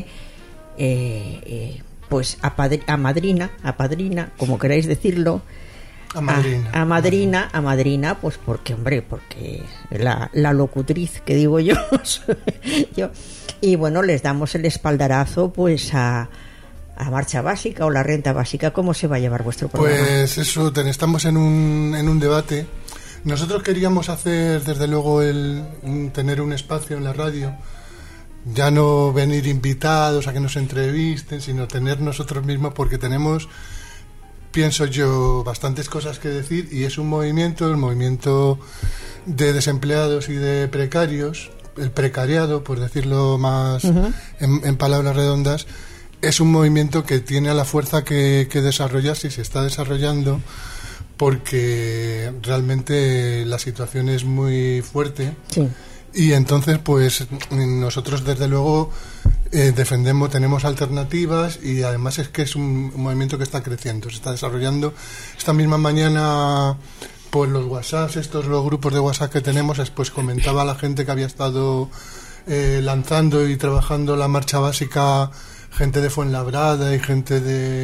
pues apadrina, como queráis decirlo, a madrina, pues porque la locutriz que digo yo, yo, y bueno, les damos el espaldarazo pues a marcha básica o la renta básica. ¿Cómo se va a llevar vuestro programa? Pues eso, estamos en un debate. Nosotros queríamos hacer, desde luego, tener un espacio en la radio, ya no venir invitados a que nos entrevisten, sino tener nosotros mismos, porque tenemos, pienso yo, bastantes cosas que decir, y es un movimiento, el movimiento de desempleados y de precarios, el precariado, por decirlo más en palabras redondas. Es un movimiento que tiene a la fuerza que desarrollarse y se está desarrollando, porque realmente la situación es muy fuerte. Sí. Y entonces pues nosotros desde luego tenemos alternativas, y además es que es un movimiento que está creciendo, se está desarrollando. Esta misma mañana por los WhatsApps, los grupos de WhatsApp que tenemos, pues comentaba la gente que había estado lanzando y trabajando la marcha básica, gente de Fuenlabrada y gente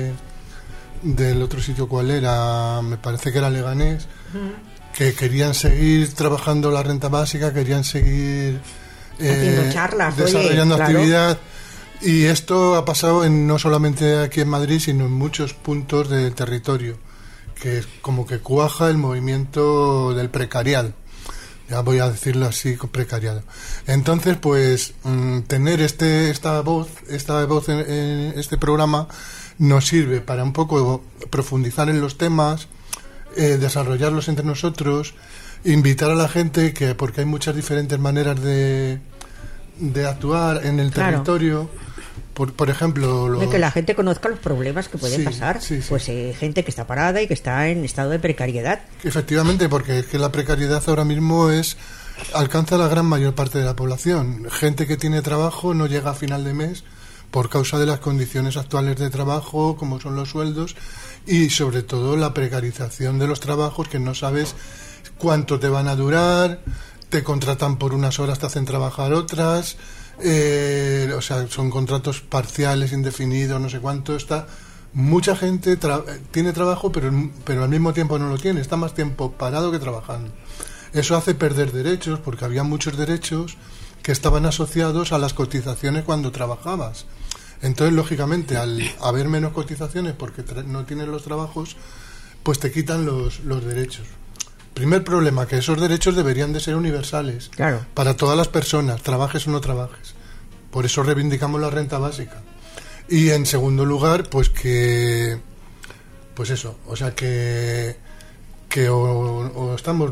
del otro sitio, ¿cuál era? Me parece que era Leganés, que querían seguir trabajando la renta básica, querían seguir haciendo charlas, desarrollando claro. actividad. Y esto ha pasado no solamente aquí en Madrid, sino en muchos puntos del territorio, que es como que cuaja el movimiento del precariado. Ya voy a decirlo así, precariado. Entonces, pues, tener esta voz en este programa nos sirve para un poco profundizar en los temas, desarrollarlos entre nosotros, invitar a la gente, porque hay muchas diferentes maneras de actuar en el territorio. Por ejemplo, que la gente conozca los problemas que pueden pasar. Sí. Pues gente que está parada y que está en estado de precariedad. Efectivamente, porque es que la precariedad ahora mismo alcanza la gran mayor parte de la población. Gente que tiene trabajo no llega a final de mes por causa de las condiciones actuales de trabajo, como son los sueldos, y sobre todo la precarización de los trabajos, que no sabes cuánto te van a durar, te contratan por unas horas, te hacen trabajar otras. O sea, son contratos parciales, indefinidos, no sé cuánto. Mucha gente tiene trabajo, pero al mismo tiempo no lo tiene, está más tiempo parado que trabajando. Eso hace perder derechos, porque había muchos derechos que estaban asociados a las cotizaciones cuando trabajabas. Entonces, lógicamente, al haber menos cotizaciones porque no tienes los trabajos, pues te quitan los derechos. Primer problema, que esos derechos deberían de ser universales. Claro. Para todas las personas, trabajes o no trabajes. Por eso reivindicamos la renta básica. Y en segundo lugar, pues que... Pues eso, o sea que o estamos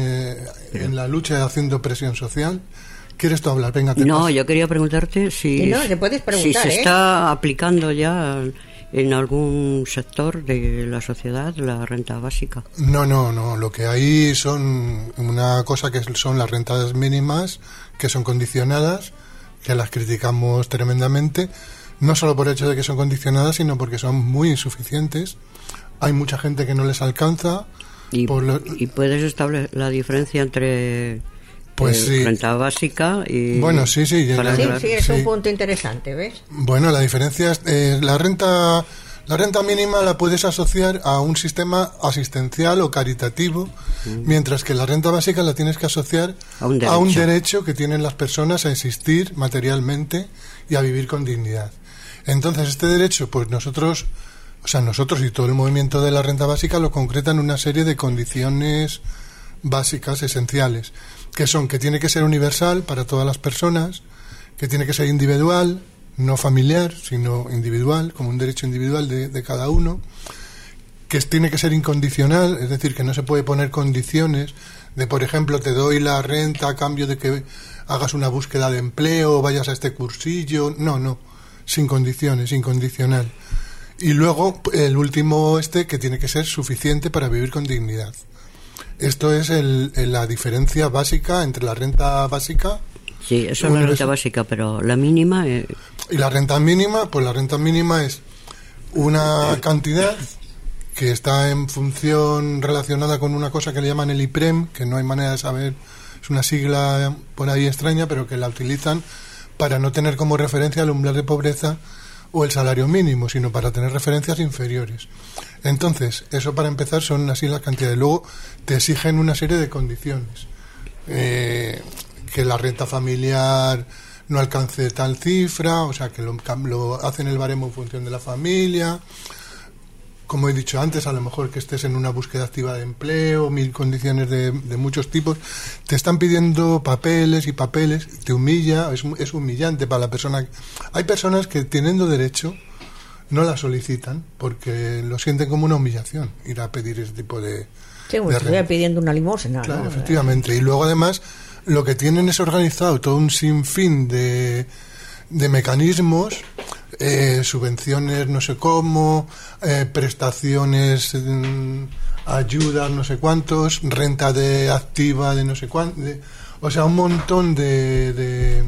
en la lucha haciendo presión social. ¿Quieres tú hablar? Venga, te No, paso. yo quería preguntarte si, No, te puedes preguntar, si se está aplicando ya en algún sector de la sociedad la renta básica. No, lo que hay son una cosa que son las rentas mínimas, que son condicionadas, que las criticamos tremendamente, no solo por el hecho de que son condicionadas, sino porque son muy insuficientes. Hay mucha gente que no les alcanza. ¿Y puedes establecer la diferencia entre pues sí, renta básica y... Bueno, sí, sí, es un punto interesante, ¿ves? Bueno, la diferencia es la renta mínima la puedes asociar a un sistema asistencial o caritativo, mientras que la renta básica la tienes que asociar a un derecho que tienen las personas a existir materialmente y a vivir con dignidad. Entonces, este derecho, pues nosotros y todo el movimiento de la renta básica lo concretan en una serie de condiciones básicas, esenciales, que son que tiene que ser universal para todas las personas, que tiene que ser individual, no familiar, sino individual, como un derecho individual de cada uno, que tiene que ser incondicional, es decir, que no se puede poner condiciones de, por ejemplo, te doy la renta a cambio de que hagas una búsqueda de empleo o vayas a este cursillo. No, sin condiciones, incondicional. Y luego el último que tiene que ser suficiente para vivir con dignidad. Esto es la diferencia básica entre la renta básica. Sí, eso es la renta básica, pero la mínima... Y la renta mínima, pues la renta mínima es una cantidad que está en función relacionada con una cosa que le llaman el IPREM, que no hay manera de saber, es una sigla por ahí extraña, pero que la utilizan para no tener como referencia el umbral de pobreza o el salario mínimo, sino para tener referencias inferiores. Entonces, eso para empezar son así las cantidades. Luego te exigen una serie de condiciones. Que la renta familiar no alcance tal cifra, o sea, que lo hacen el baremo en función de la familia. Como he dicho antes, a lo mejor que estés en una búsqueda activa de empleo, 1000 condiciones de muchos tipos. Te están pidiendo papeles, te humilla, es humillante para la persona. Hay personas que teniendo derecho no la solicitan porque lo sienten como una humillación ir a pedir ese tipo de... Sí, bueno, estoy pidiendo una limosna. Claro, ¿no? Efectivamente. Y luego además lo que tienen es organizado todo un sinfín de mecanismos, subvenciones no sé cómo, prestaciones, ayudas no sé cuántos, renta activa de no sé cuánto, o sea, un montón de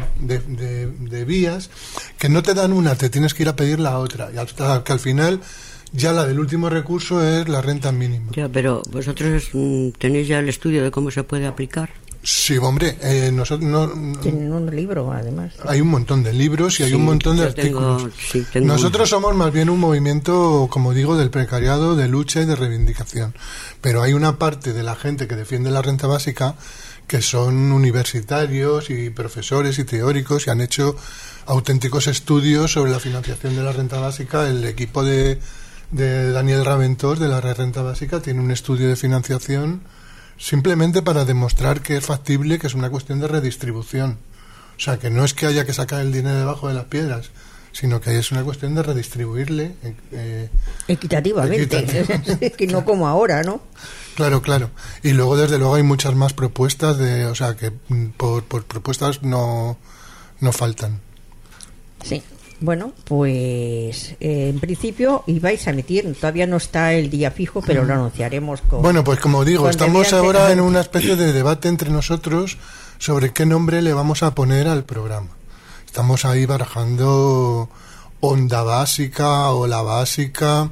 vías que no te dan una, te tienes que ir a pedir la otra, y hasta que al final ya la del último recurso es la renta mínima. Ya, pero vosotros tenéis ya el estudio de cómo se puede aplicar. Sí, hombre, nosotros tienen un libro, además. Hay un montón de libros y hay un montón de artículos. Nosotros somos más bien un movimiento, como digo, del precariado, de lucha y de reivindicación. Pero hay una parte de la gente que defiende la renta básica que son universitarios y profesores y teóricos y han hecho auténticos estudios sobre la financiación de la renta básica. El equipo de Daniel Raventós de la renta básica tiene un estudio de financiación simplemente para demostrar que es factible, que es una cuestión de redistribución. O sea, que no es que haya que sacar el dinero debajo de las piedras, sino que es una cuestión de redistribuirle equitativamente. Que no como ahora, ¿no? Claro. Y luego, desde luego, hay muchas más propuestas, o sea, que por propuestas no faltan. Sí. Bueno, pues en principio ibais a emitir, todavía no está el día fijo, pero lo anunciaremos con... Bueno, pues como digo, estamos ahora en una especie de debate entre nosotros sobre qué nombre le vamos a poner al programa. Estamos ahí barajando Onda Básica, Ola Básica,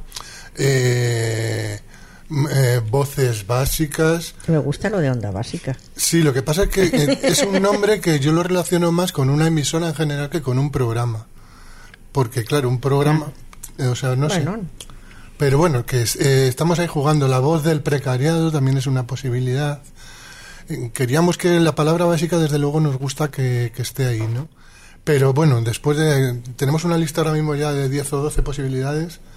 Voces Básicas. Me gusta lo de Onda Básica. Sí, lo que pasa es que es un nombre que yo lo relaciono más con una emisora en general que con un programa. Porque, claro, un programa, o sea, no sé. Pero bueno, que estamos ahí jugando. La voz del precariado también es una posibilidad. Queríamos que la palabra básica, desde luego, nos gusta que esté ahí, ¿no? Pero bueno, tenemos una lista ahora mismo ya de 10 o 12 posibilidades.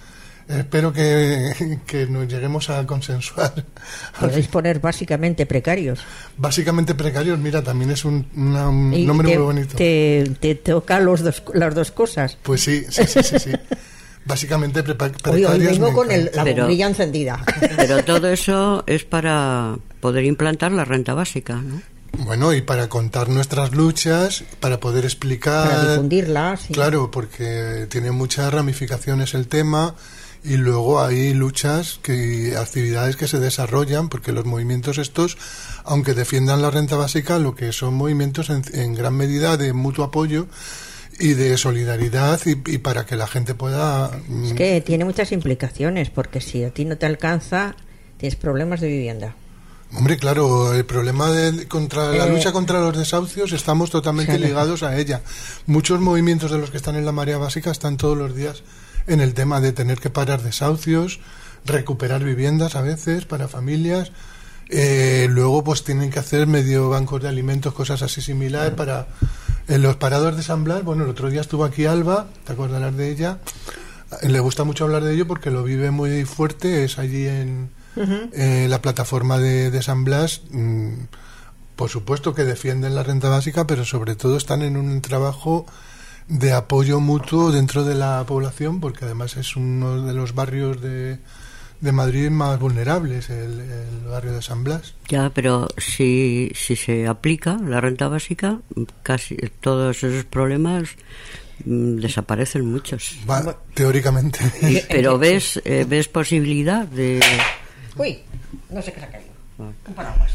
Espero que nos lleguemos a consensuar. Podéis poner básicamente precarios. Básicamente precarios, mira, también es un nombre muy bonito. Te toca las dos cosas. Pues sí. Básicamente precarios. Hoy vengo con la bombilla encendida. Pero todo eso es para poder implantar la renta básica, ¿no? Bueno, y para contar nuestras luchas, para poder explicar... Para difundirlas. Sí. Claro, porque tiene muchas ramificaciones el tema, y luego hay luchas, actividades que se desarrollan, porque los movimientos estos, aunque defiendan la renta básica, lo que son movimientos en gran medida de mutuo apoyo y de solidaridad, y para que la gente pueda... Es que tiene muchas implicaciones, porque si a ti no te alcanza, tienes problemas de vivienda. Hombre, claro, el problema contra la lucha contra los desahucios, estamos totalmente ligados a ella. Muchos movimientos de los que están en la marea básica están todos los días en el tema de tener que parar desahucios, recuperar viviendas a veces para familias. Luego pues tienen que hacer medio bancos de alimentos, cosas así similares para los parados de San Blas. Bueno, el otro día estuvo aquí Alba, ¿te acordarás de ella? Le gusta mucho hablar de ello porque lo vive muy fuerte, es allí en la plataforma de San Blas. Por supuesto que defienden la renta básica, pero sobre todo están en un trabajo de apoyo mutuo dentro de la población, porque además es uno de los barrios de Madrid más vulnerables, el barrio de San Blas. Ya, pero si se aplica la renta básica, casi todos esos problemas desaparecen muchos. Teóricamente. Pero ves posibilidad de... Uy, no sé qué se ha caído. Un paraguas.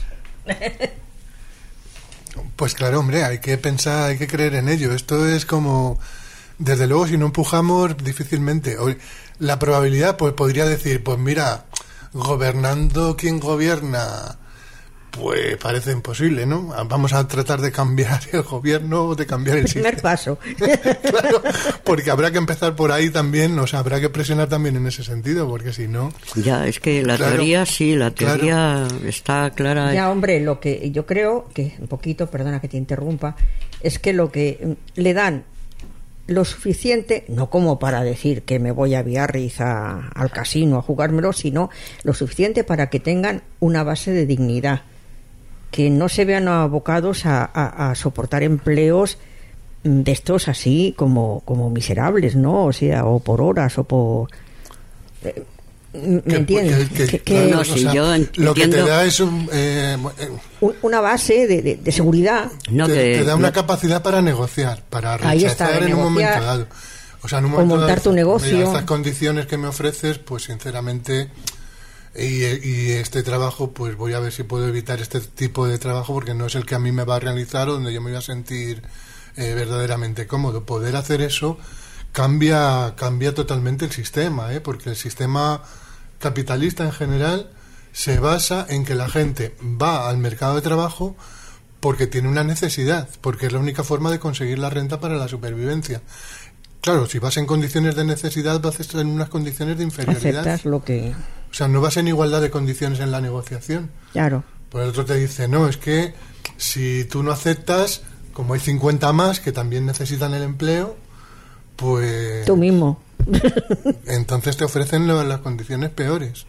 Pues claro, hombre, hay que pensar, hay que creer en ello. Esto es como, desde luego, si no empujamos, difícilmente. La probabilidad, pues podría decir, pues mira, gobernando quien gobierna, pues parece imposible, ¿no? Vamos a tratar de cambiar el gobierno, de cambiar el sistema. Primer paso. Claro, porque habrá que empezar por ahí también, o sea, habrá que presionar también en ese sentido, porque si no... Ya, es que la teoría está clara. Ya, hombre, lo que yo creo que, un poquito, perdona que te interrumpa, es que lo que le dan lo suficiente, no como para decir que me voy a Biarritz al casino a jugármelo, sino lo suficiente para que tengan una base de dignidad, que no se vean abocados a soportar empleos de estos así como miserables, ¿no? O sea, o por horas o por... ¿Me entiendes? Lo que te da es una base de seguridad. Te da una capacidad para negociar, para rechazar en un momento dado. O sea, en un momento montar dado, tu negocio. Mira, estas condiciones que me ofreces, pues sinceramente, y este trabajo, pues voy a ver si puedo evitar este tipo de trabajo, porque no es el que a mí me va a realizar o donde yo me voy a sentir verdaderamente cómodo. Poder hacer eso cambia totalmente el sistema, porque el sistema capitalista en general se basa en que la gente va al mercado de trabajo porque tiene una necesidad, porque es la única forma de conseguir la renta para la supervivencia. Claro, si vas en condiciones de necesidad, vas a estar en unas condiciones de inferioridad. Aceptas lo que... O sea, no vas en igualdad de condiciones en la negociación. Claro. Por el otro te dice, no, es que si tú no aceptas, como hay 50 más que también necesitan el empleo, pues... Tú mismo. Entonces te ofrecen las condiciones peores.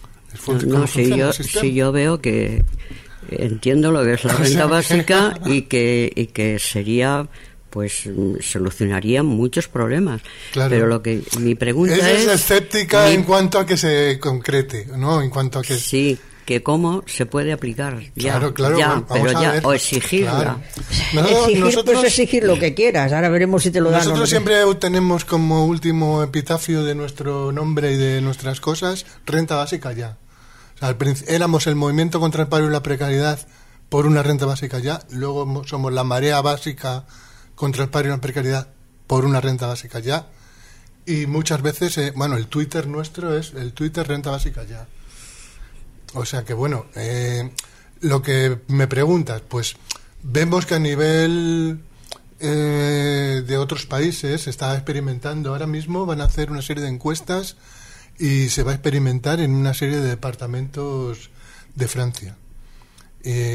Si yo veo que entiendo lo que es la renta básica y que sería, pues solucionaría muchos problemas. Claro. Pero lo que mi pregunta es escéptica en cuanto a que se concrete, ¿no? En cuanto a que sí, que cómo se puede aplicar. Claro, o exigirla. Claro. Puedes exigir lo que quieras. Ahora veremos si te lo dan. Nosotros siempre tenemos como último epitafio de nuestro nombre y de nuestras cosas, renta básica ya. O sea, éramos el movimiento contra el paro y la precariedad por una renta básica ya. Luego somos la marea básica contra el paro y la precariedad por una renta básica ya. Y muchas veces, el Twitter nuestro es el Twitter renta básica ya. O sea que bueno, lo que me preguntas, pues vemos que a nivel de otros países se está experimentando ahora mismo, van a hacer una serie de encuestas y se va a experimentar en una serie de departamentos de Francia.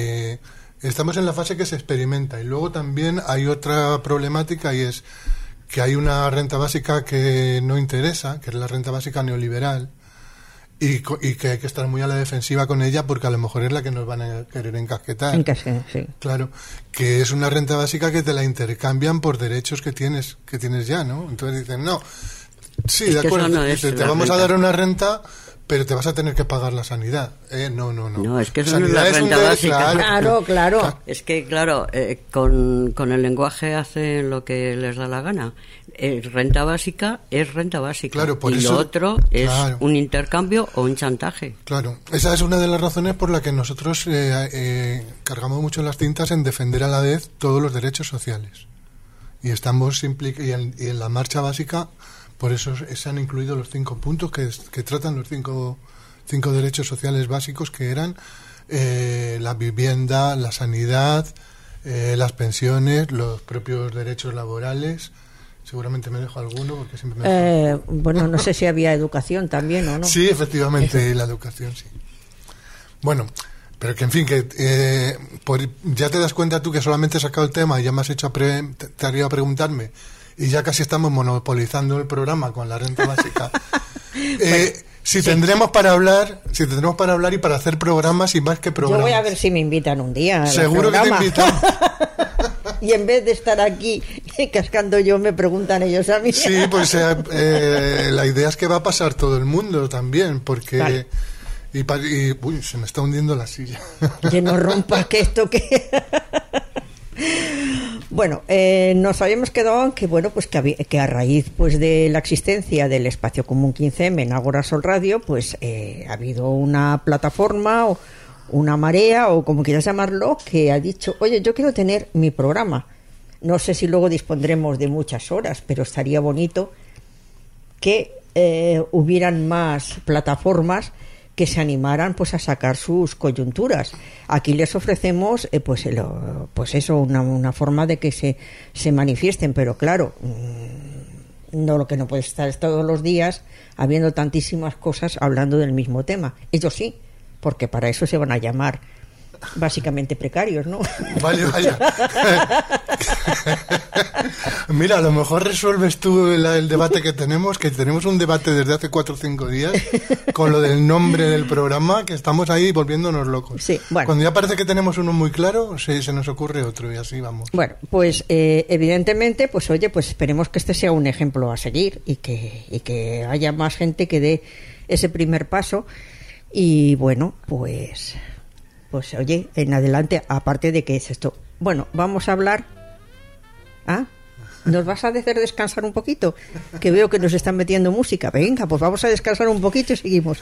Estamos en la fase que se experimenta y luego también hay otra problemática y es que hay una renta básica que no interesa, que es la renta básica neoliberal, y que hay que estar muy a la defensiva con ella porque a lo mejor es la que nos van a querer encasquetar. Sí. Claro, que es una renta básica que te la intercambian por derechos que tienes ya, ¿no? Entonces dicen, no, sí, es de acuerdo, no te vamos renta. A dar una renta, pero te vas a tener que pagar la sanidad. No. No, es que eso sanidad no es la renta básica. Claro. Es que, claro, con el lenguaje hacen lo que les da la gana. Renta básica es renta básica. Claro, por y eso, lo otro es un intercambio o un chantaje. Claro, esa es una de las razones por la que nosotros cargamos mucho las tintas en defender a la vez todos los derechos sociales. Y estamos y en la marcha básica, por eso se han incluido los 5 puntos que tratan los cinco derechos sociales básicos, que eran la vivienda, la sanidad, las pensiones, los propios derechos laborales. Seguramente me dejo alguno porque siempre me bueno, no sé si había educación también o no. Sí, efectivamente, la educación, sí. Bueno, pero que en fin, que ya te das cuenta tú que solamente he sacado el tema y ya me has hecho te has ido a preguntarme y ya casi estamos monopolizando el programa con la renta básica. Bueno, si tendremos para hablar y para hacer programas y más que programas. Yo voy a ver si me invitan un día. Seguro que te invitan. Y en vez de estar aquí cascando yo, me preguntan ellos a mí. Sí, pues la idea es que va a pasar todo el mundo también, porque... Vale. Uy, se me está hundiendo la silla. Que no rompas, que esto que... Bueno, nos habíamos quedado en que, bueno, pues que a raíz pues de la existencia del Espacio Común 15M en Ágora Sol Radio, pues ha habido una plataforma o una marea o como quieras llamarlo, que ha dicho, oye, yo quiero tener mi programa. No sé si luego dispondremos de muchas horas, pero estaría bonito que hubieran más plataformas que se animaran pues a sacar sus coyunturas. Aquí les ofrecemos pues eso, una forma de que se manifiesten, pero claro, no, lo que no puede estar es todos los días habiendo tantísimas cosas hablando del mismo tema. Ellos sí, porque para eso se van a llamar básicamente precarios, ¿no? Vaya. Mira, a lo mejor resuelves tú el debate que tenemos un debate desde hace 4 o 5 días con lo del nombre del programa, que estamos ahí volviéndonos locos. Sí, bueno. Cuando ya parece que tenemos uno muy claro, se nos ocurre otro y así vamos. Bueno, pues evidentemente, pues oye, pues esperemos que este sea un ejemplo a seguir y que haya más gente que dé ese primer paso. Y bueno, pues oye, en adelante, aparte de que es esto. Bueno, vamos a hablar. ¿Ah? ¿Nos vas a hacer descansar un poquito? Que veo que nos están metiendo música. Venga, pues vamos a descansar un poquito y seguimos.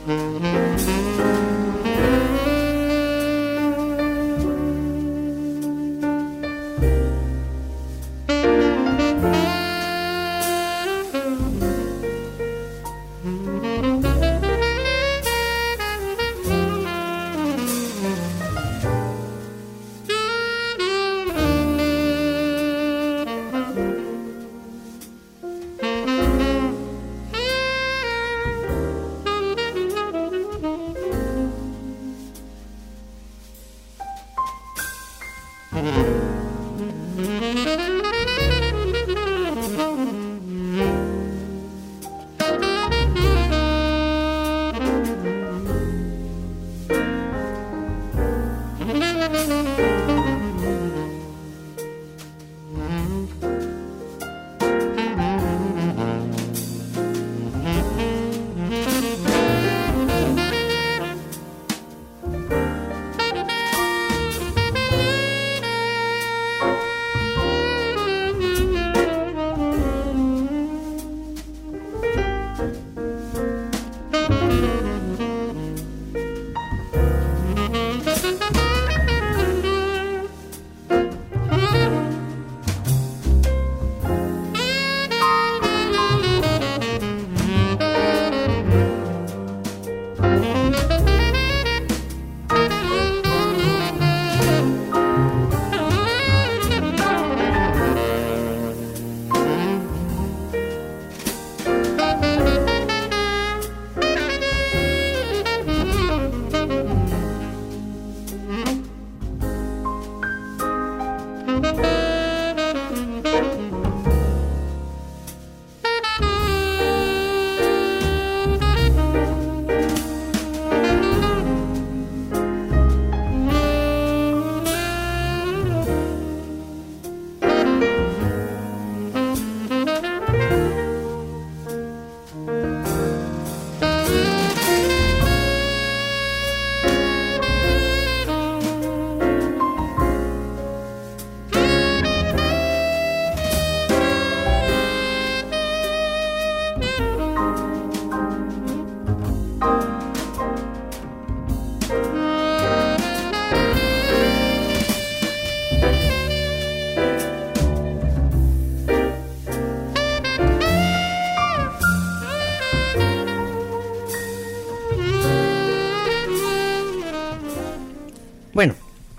Bueno,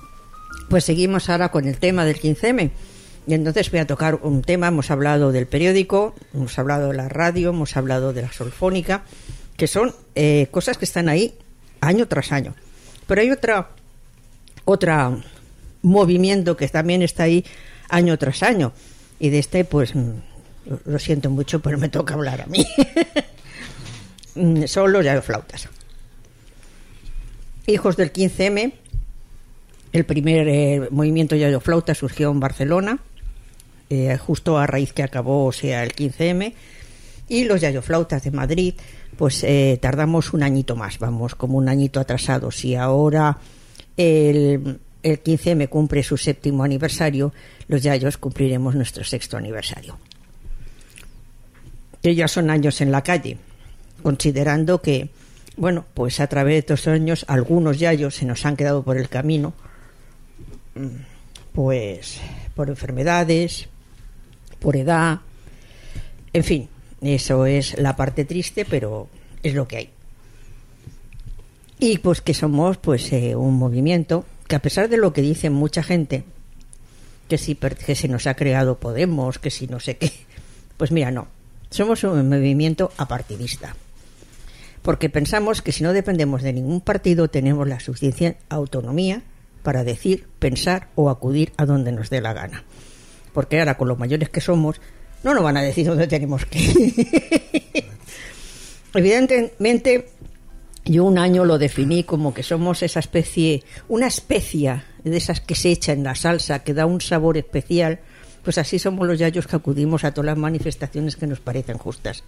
pues seguimos ahora con el tema del 15M. Y entonces voy a tocar un tema. Hemos hablado del periódico, hemos hablado de la radio, hemos hablado de la solfónica, que son cosas que están ahí año tras año. Pero hay otra movimiento que también está ahí año tras año. Y de este, pues, lo siento mucho, pero me toca hablar a mí. Son los yayoflautas. Hijos del 15M. El primer movimiento yayoflauta surgió en Barcelona, justo a raíz que acabó, o sea, el 15M, y los yayoflautas de Madrid, pues tardamos un añito más, vamos como un añito atrasados. Si ahora el 15M cumple su 7º aniversario, los yayos cumpliremos nuestro 6º aniversario. Que ya son años en la calle, considerando que, bueno, pues a través de estos años algunos yayos se nos han quedado por el camino, pues por enfermedades, por edad, en fin, eso es la parte triste, pero es lo que hay. Y pues que somos pues un movimiento que, a pesar de lo que dicen mucha gente, que se nos ha creado Podemos, que si no sé qué, pues mira, no, somos un movimiento apartidista, porque pensamos que si no dependemos de ningún partido tenemos la suficiente autonomía para decir, pensar o acudir a donde nos dé la gana. Porque ahora, con los mayores que somos, no nos van a decir dónde tenemos que ir. Evidentemente, yo un año lo definí como que somos esa especie, una especia de esas que se echa en la salsa, que da un sabor especial. Pues así somos los yayos que acudimos a todas las manifestaciones que nos parecen justas.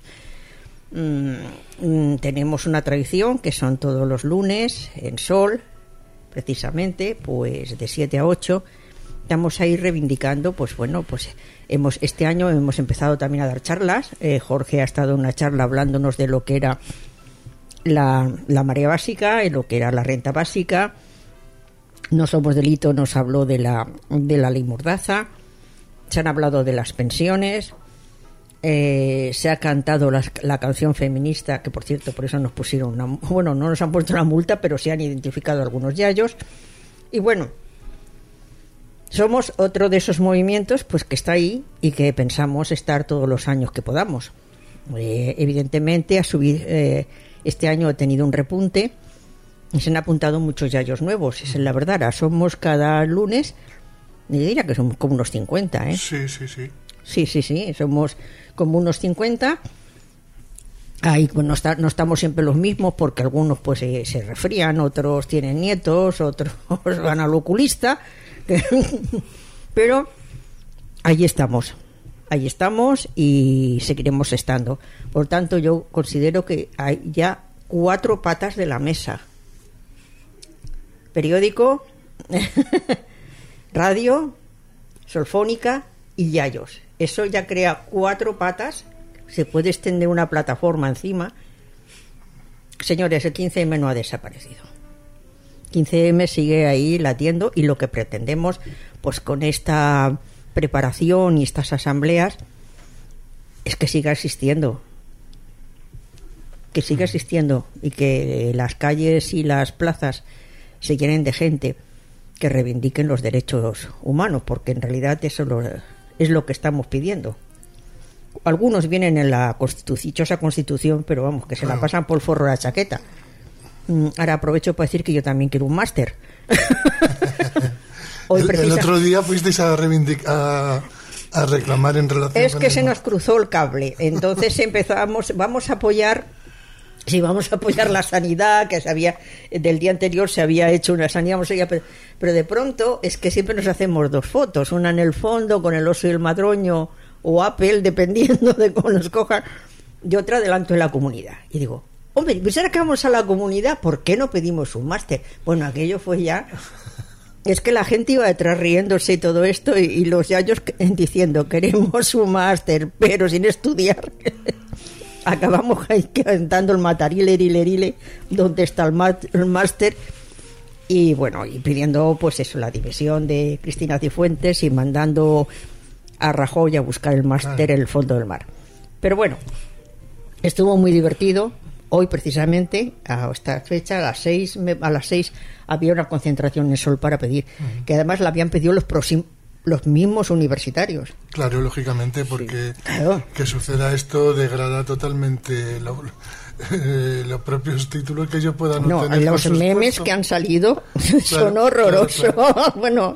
Tenemos una tradición que son todos los lunes en Sol, precisamente, pues de 7 a 8 estamos ahí reivindicando, pues bueno, pues este año hemos empezado también a dar charlas. Jorge ha estado en una charla hablándonos de lo que era la marea básica, en lo que era la renta básica. No Somos Delito nos habló de la ley Mordaza. Se han hablado de las pensiones. Se ha cantado la canción feminista, que por cierto, por eso nos pusieron no nos han puesto una multa, pero se han identificado algunos yayos. Y bueno, somos otro de esos movimientos pues que está ahí y que pensamos estar todos los años que podamos. Evidentemente a subir, este año ha tenido un repunte y se han apuntado muchos yayos nuevos, esa es la verdad. Ahora somos cada lunes, yo diría que somos como unos 50, ¿eh? Sí, somos como unos 50. Ahí pues no estamos siempre los mismos, porque algunos pues se resfrían, otros tienen nietos, otros van al oculista, pero ahí estamos y seguiremos estando. Por tanto, yo considero que hay ya 4 patas de la mesa: periódico, radio, solfónica y yayos. Eso ya crea 4 patas. Se puede extender una plataforma encima. Señores, el 15M no ha desaparecido. 15M sigue ahí latiendo, y lo que pretendemos, pues con esta preparación y estas asambleas, es que siga existiendo. Que siga existiendo y que las calles y las plazas se llenen de gente que reivindiquen los derechos humanos, porque en realidad eso es lo que estamos pidiendo. Algunos vienen en la dichosa Constitución, pero vamos, que se la pasan por el forro de la chaqueta. Ahora aprovecho para decir que yo también quiero un máster. El otro día fuisteis a reclamar en relación. Es que se nos cruzó el cable. Entonces vamos a apoyar la sanidad, que del día anterior se había hecho una sanidad, pero de pronto es que siempre nos hacemos 2 fotos, una en el fondo con el oso y el madroño, o Apple, dependiendo de cómo nos cojan, y otra delante de la comunidad. Y digo, hombre, pues ahora que vamos a la comunidad, ¿por qué no pedimos un máster? Bueno, aquello fue ya... Es que la gente iba detrás riéndose y todo esto, y los yayos diciendo, queremos un máster, pero sin estudiar. Acabamos ahí cantando el matarilerile, donde está el máster. Y bueno, y pidiendo pues eso, la dimisión de Cristina Cifuentes, y mandando a Rajoy a buscar el máster en el fondo del mar. Pero bueno, estuvo muy divertido. Hoy precisamente, a esta fecha, a las 6 había una concentración en el Sol para pedir, que además la habían pedido los mismos universitarios. Claro, lógicamente, porque que suceda esto degrada totalmente los propios títulos que ellos puedan obtener. Los memes que han salido son horrorosos. Claro. Bueno,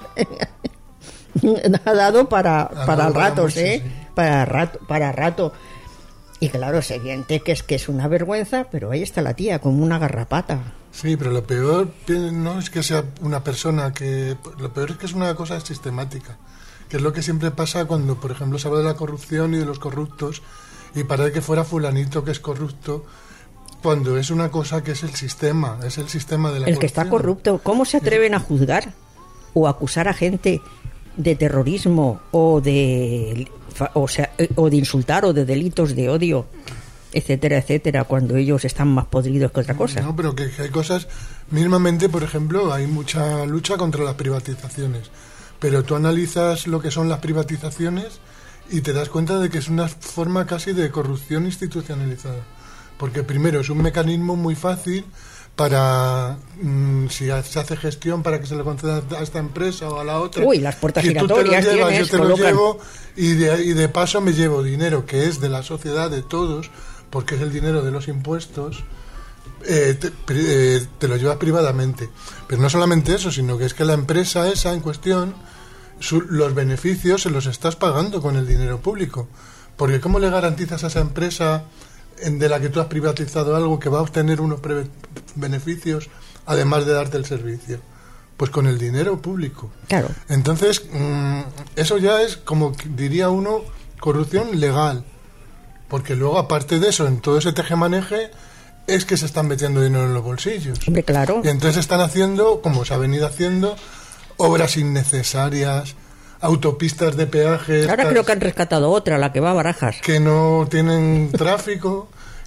ha dado para ratos, sí. Para rato. Y claro, es evidente que es una vergüenza, pero ahí está la tía, como una garrapata. Sí, pero lo peor no es que sea una persona lo peor es que es una cosa sistemática, que es lo que siempre pasa cuando, por ejemplo, se habla de la corrupción y de los corruptos, y parece que fuera fulanito que es corrupto, cuando es una cosa que es el sistema de la corrupción. El que está corrupto, ¿cómo se atreven a juzgar o acusar a gente de terrorismo o de insultar o de delitos de odio, etcétera, etcétera, cuando ellos están más podridos que otra cosa? No, pero que hay cosas, mínimamente, por ejemplo, hay mucha lucha contra las privatizaciones, pero tú analizas lo que son las privatizaciones y te das cuenta de que es una forma casi de corrupción institucionalizada, porque primero es un mecanismo muy fácil para si se hace gestión para que se le conceda a esta empresa o a la otra. Uy, las puertas giratorias yo te lo llevo y de paso me llevo dinero que es de la sociedad, de todos, porque es el dinero de los impuestos, te lo llevas privadamente. Pero no solamente eso, sino que es que la empresa esa en cuestión, los beneficios se los estás pagando con el dinero público, porque ¿cómo le garantizas a esa empresa de la que tú has privatizado algo que va a obtener unos beneficios además de darte el servicio? Pues con el dinero público. Claro. Entonces, eso ya es, como diría uno, corrupción legal, porque luego, aparte de eso, en todo ese tejemaneje es que se están metiendo dinero en los bolsillos. Hombre, claro. Y entonces están haciendo, como se ha venido haciendo, obras innecesarias, autopistas de peajes. Ahora creo que han rescatado otra, la que va a Barajas, que no tienen tráfico,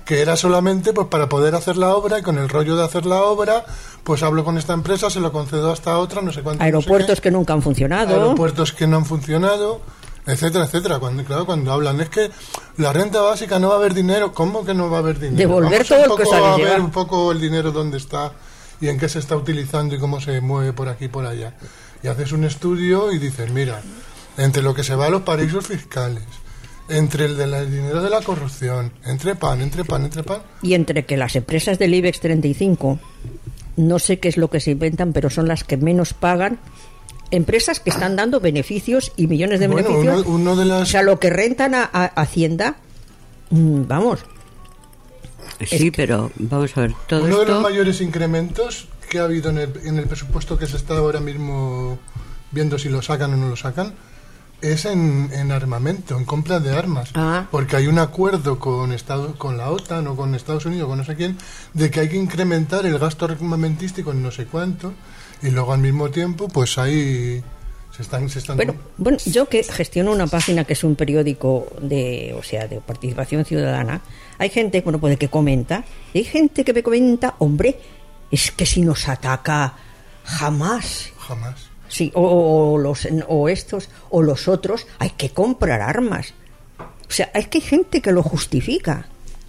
que era solamente pues para poder hacer la obra, y con el rollo de hacer la obra, pues hablo con esta empresa, se lo concedo a esta otra, no sé cuánto. Aeropuertos no sé que nunca han funcionado. Aeropuertos que no han funcionado, etcétera, etcétera. Cuando hablan, es que la renta básica no va a haber dinero. ¿Cómo que no va a haber dinero? Devolver todo el que os a habéis ver llevado. un poco el dinero dónde está y en qué se está utilizando y cómo se mueve por aquí y por allá. Y haces un estudio y dices, mira, entre lo que se va a los paraísos fiscales, entre el dinero de la corrupción, entre pan. Y entre que las empresas del IBEX 35, no sé qué es lo que se inventan, pero son las que menos pagan. Empresas que están dando beneficios y millones de beneficios. Uno de las... O sea, lo que rentan a Hacienda, vamos. Sí, pero vamos a ver, todo Uno esto... de los mayores incrementos que ha habido en el presupuesto que se está ahora mismo viendo si lo sacan o no lo sacan, es en armamento, en compra de armas. Porque hay un acuerdo con la OTAN o con Estados Unidos, con no sé quién, de que hay que incrementar el gasto armamentístico en no sé cuánto, y luego al mismo tiempo, pues ahí se están... Bueno, yo que gestiono una página que es un periódico de participación ciudadana, hay gente, pues que comenta, hay gente que me comenta, hombre, es que si nos ataca jamás. Sí, o los otros, hay que comprar armas. O sea, es que hay gente que lo justifica.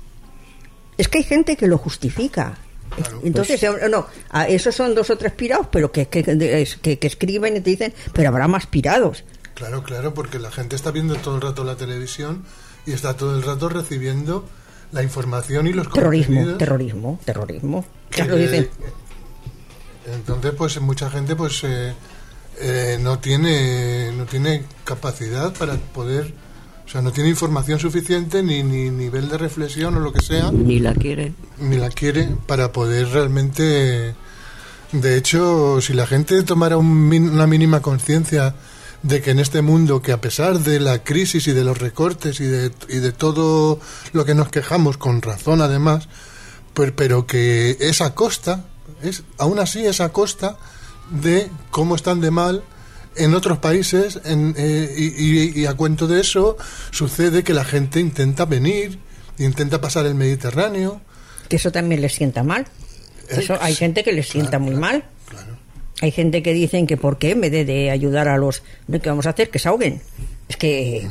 Claro, entonces, esos son 2 o 3 pirados, pero que escriben y te dicen, pero habrá más pirados. Claro, porque la gente está viendo todo el rato la televisión y está todo el rato recibiendo la información y los contenidos. Terrorismo. Ya lo dicen. Entonces, pues mucha gente pues no tiene capacidad para poder, o sea, no tiene información suficiente ni nivel de reflexión o lo que sea, ni la quiere para poder realmente. De hecho, si la gente tomara una mínima conciencia de que en este mundo, que a pesar de la crisis y de los recortes y de todo lo que nos quejamos, con razón además, pero que es a costa, aún así es a costa de cómo están de mal en otros países, y a cuento de eso sucede que la gente intenta venir, intenta pasar el Mediterráneo. Que eso también les sienta mal. Hay gente que les sienta muy mal. Claro. Hay gente que dicen que por qué en vez de ayudar a los... ¿Qué vamos a hacer? Que se ahoguen. Es que...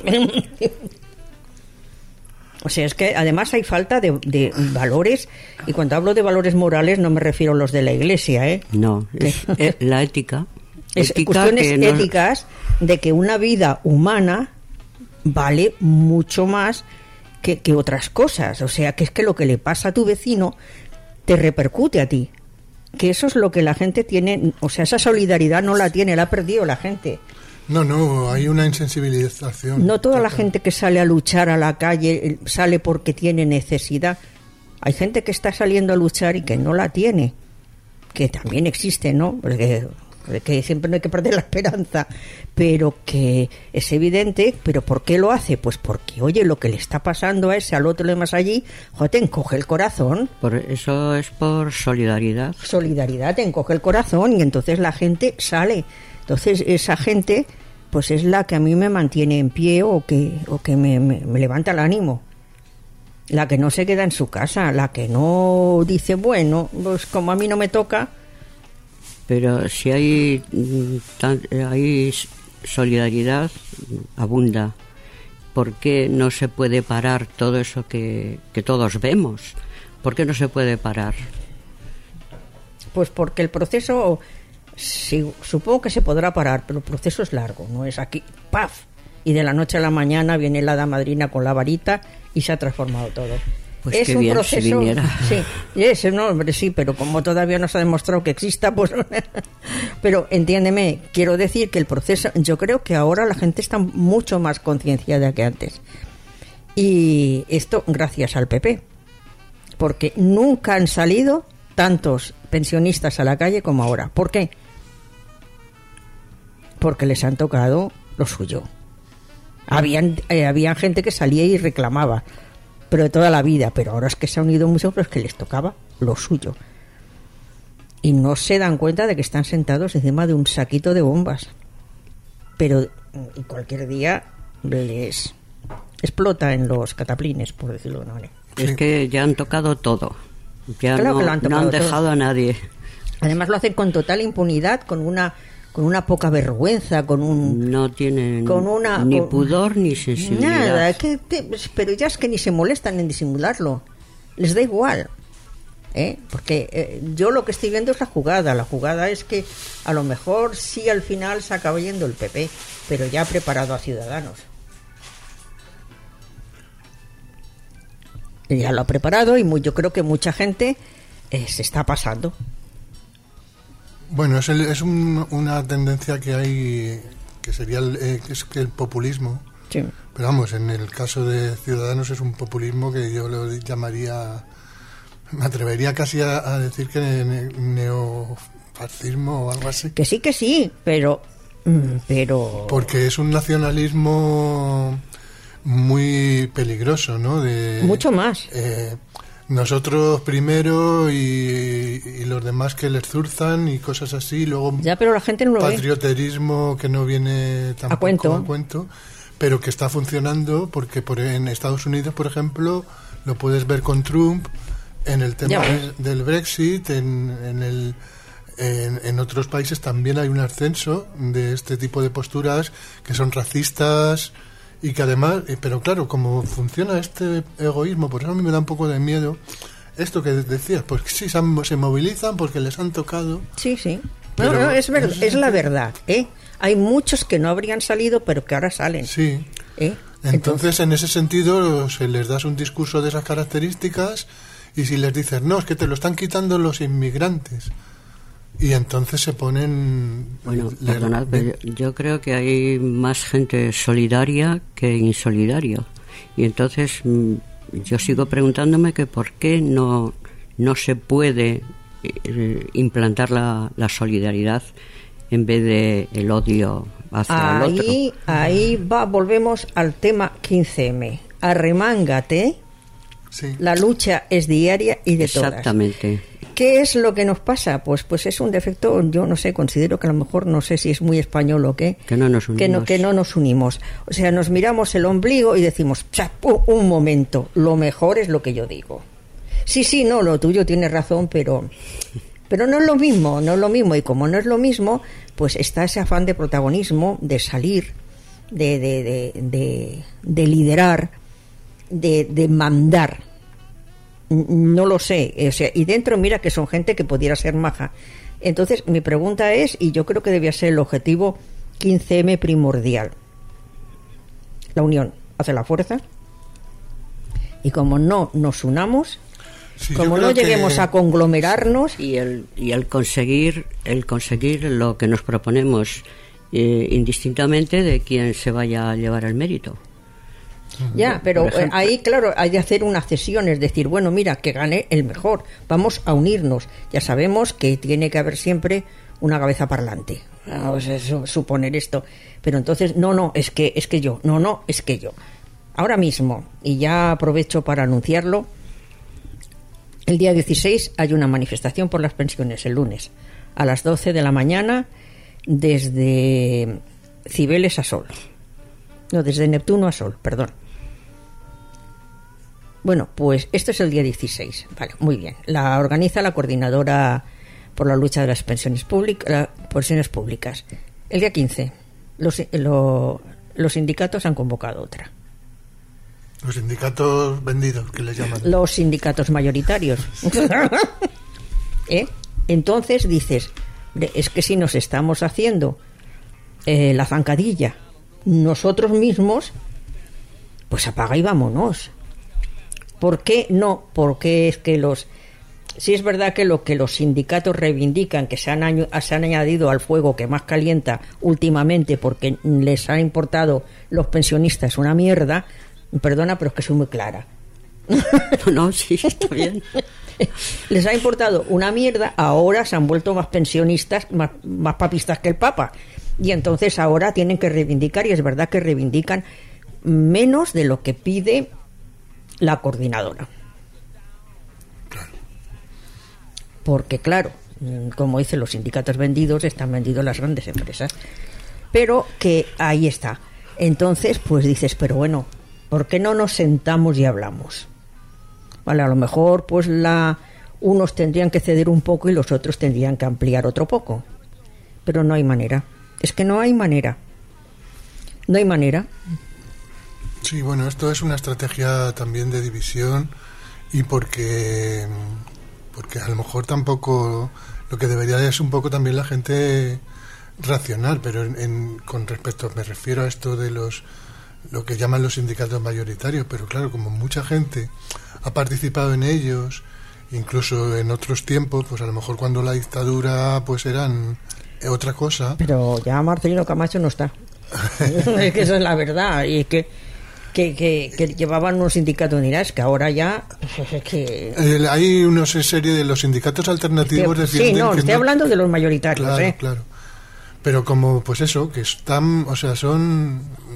O sea, es que además hay falta de valores, y cuando hablo de valores morales no me refiero a los de la Iglesia, ¿eh? No, es la ética. Es cuestiones éticas de que una vida humana vale mucho más que otras cosas. O sea, que es que lo que le pasa a tu vecino te repercute a ti. Que eso es lo que la gente tiene, o sea, esa solidaridad no la tiene, la ha perdido la gente. No, hay una insensibilización. No toda la gente que sale a luchar a la calle sale porque tiene necesidad. Hay gente que está saliendo a luchar y que no la tiene, que también existe, ¿no? Porque siempre no hay que perder la esperanza, pero que es evidente. ¿Pero por qué lo hace? Pues porque, oye, lo que le está pasando a ese, al otro, le más allí, te encoge el corazón. Por eso es por solidaridad. Solidaridad, te encoge el corazón, y entonces la gente sale. Entonces esa gente pues es la que a mí me mantiene en pie, o que me levanta el ánimo. La que no se queda en su casa, la que no dice, bueno, pues como a mí no me toca. Pero si hay solidaridad, abunda. ¿Por qué no se puede parar todo eso que todos vemos? ¿Por qué no se puede parar? Pues porque el proceso, sí, supongo que se podrá parar, pero el proceso es largo, no es aquí, ¡paf! Y de la noche a la mañana viene la hada madrina con la varita y se ha transformado todo. Pues es qué un bien, proceso, si viniera. Sí, no, hombre, sí, pero como todavía no se ha demostrado que exista, pues... Pero entiéndeme, quiero decir que el proceso, yo creo que ahora la gente está mucho más concienciada que antes. Y esto gracias al PP, porque nunca han salido tantos pensionistas a la calle como ahora. ¿Por qué? Porque les han tocado lo suyo. Había gente que salía y reclamaba, pero de toda la vida, pero ahora es que se ha unido mucho, pero es que les tocaba lo suyo. Y no se dan cuenta de que están sentados encima de un saquito de bombas. Pero cualquier día les explota en los cataplines, por decirlo de una manera. Es Sí. que ya han tocado todo. Ya Claro que lo han no tocado han dejado a nadie. Además lo hacen con total impunidad, con una poca vergüenza, con un... No tienen Con una- ni con- pudor ni sensibilidad. Nada, pero ya es que ni se molestan en disimularlo. Les da igual. Porque yo lo que estoy viendo es la jugada. La jugada es que a lo mejor sí al final se acaba yendo el PP, pero ya ha preparado a Ciudadanos. Ya lo ha preparado y yo creo que mucha gente se está pasando. Bueno, es una tendencia que hay, que sería que es que el populismo. Sí. Pero vamos, en el caso de Ciudadanos es un populismo que yo lo llamaría, me atrevería casi a decir que neofascismo o algo así. Que sí, pero Porque es un nacionalismo muy peligroso, ¿no? mucho más. Nosotros primero y los demás que les zurzan y cosas así, luego Ya, pero la gente no lo ve. patrioterismo que no viene tampoco A cuento. pero que está funcionando porque en Estados Unidos, por ejemplo, lo puedes ver con Trump en el tema Ya ves. del Brexit, en otros países también hay un ascenso de este tipo de posturas que son racistas y que además, pero claro, como funciona este egoísmo, por eso a mí me da un poco de miedo esto que decías, pues sí, se movilizan porque les han tocado. Sí. Pero No, es en ese es la sentido- verdad. Hay muchos que no habrían salido, pero que ahora salen. Sí. Entonces, en ese sentido, se les das un discurso de esas características y si les dices, no, es que te lo están quitando los inmigrantes. Y entonces se ponen... Bueno, perdonad, pero yo creo que hay más gente solidaria que insolidaria. Y entonces yo sigo preguntándome que por qué no se puede implantar la solidaridad en vez de el odio hacia el otro. Ahí volvemos al tema 15M. Arremángate, Sí. la lucha es diaria y de todas. Exactamente. ¿Qué es lo que nos pasa? Pues es un defecto, yo no sé, considero que a lo mejor, no sé si es muy español o qué, Que no nos unimos. que no nos unimos. O sea, nos miramos el ombligo y decimos, un momento, lo mejor es lo que yo digo. Sí, no, lo tuyo tienes razón, pero no es lo mismo, y como no es lo mismo, pues está ese afán de protagonismo, de salir, de liderar, de mandar. No lo sé, o sea, y dentro mira que son gente que pudiera ser maja. Entonces mi pregunta es, y yo creo que debía ser el objetivo 15M primordial: la unión hace la fuerza, y como no nos unamos, Sí, como yo no creo lleguemos que- a conglomerarnos, Y el conseguir lo que nos proponemos, indistintamente de quién se vaya a llevar el mérito. ya, pero Por ejemplo. ahí claro hay de hacer una cesión, es decir, bueno, mira, que gane el mejor, vamos a unirnos. Ya sabemos que tiene que haber siempre una cabeza parlante, vamos a suponer esto, pero entonces es que yo, es que yo. Ahora mismo, y ya aprovecho para anunciarlo, el día 16 hay una manifestación por las pensiones, el lunes, a las 12 de la mañana, desde Cibeles a Sol. No, desde Neptuno a Sol, perdón. Bueno, pues esto es el día 16. Vale, muy bien. La organiza la Coordinadora por la Lucha de las Pensiones Públicas. El día 15, los sindicatos han convocado otra. Los sindicatos vendidos, que les llaman. Los sindicatos mayoritarios. Entonces dices, es que si nos estamos haciendo la zancadilla nosotros mismos, pues apaga y vámonos. ¿Por qué no? Porque es que sí es verdad que lo que los sindicatos reivindican, que se han añadido al fuego que más calienta últimamente porque les ha importado los pensionistas una mierda, perdona, pero es que soy muy clara. No, sí, está bien. Les ha importado una mierda, ahora se han vuelto más pensionistas, más papistas que el Papa. Y entonces ahora tienen que reivindicar, y es verdad que reivindican menos de lo que pide la coordinadora. Porque claro, como dicen, los sindicatos vendidos están vendidos las grandes empresas. Pero que ahí está. Entonces, pues dices, pero bueno, ¿por qué no nos sentamos y hablamos? Vale, a lo mejor pues unos tendrían que ceder un poco y los otros tendrían que ampliar otro poco. Pero no hay manera. Es que no hay manera. No hay manera. Sí, bueno, esto es una estrategia también de división y porque a lo mejor tampoco lo que debería es un poco también la gente racional, pero con respecto, me refiero a esto de lo que llaman los sindicatos mayoritarios, pero claro, como mucha gente ha participado en ellos, incluso en otros tiempos, pues a lo mejor cuando la dictadura pues eran otra cosa. Pero ya Marcelino Camacho no está. Es que esa es la verdad, y es que llevaban unos sindicatos unidades que ahora ya es que hay una serie de los sindicatos alternativos sí, no, estoy hablando de los mayoritarios, claro, claro, pero como pues eso, que están, o sea, son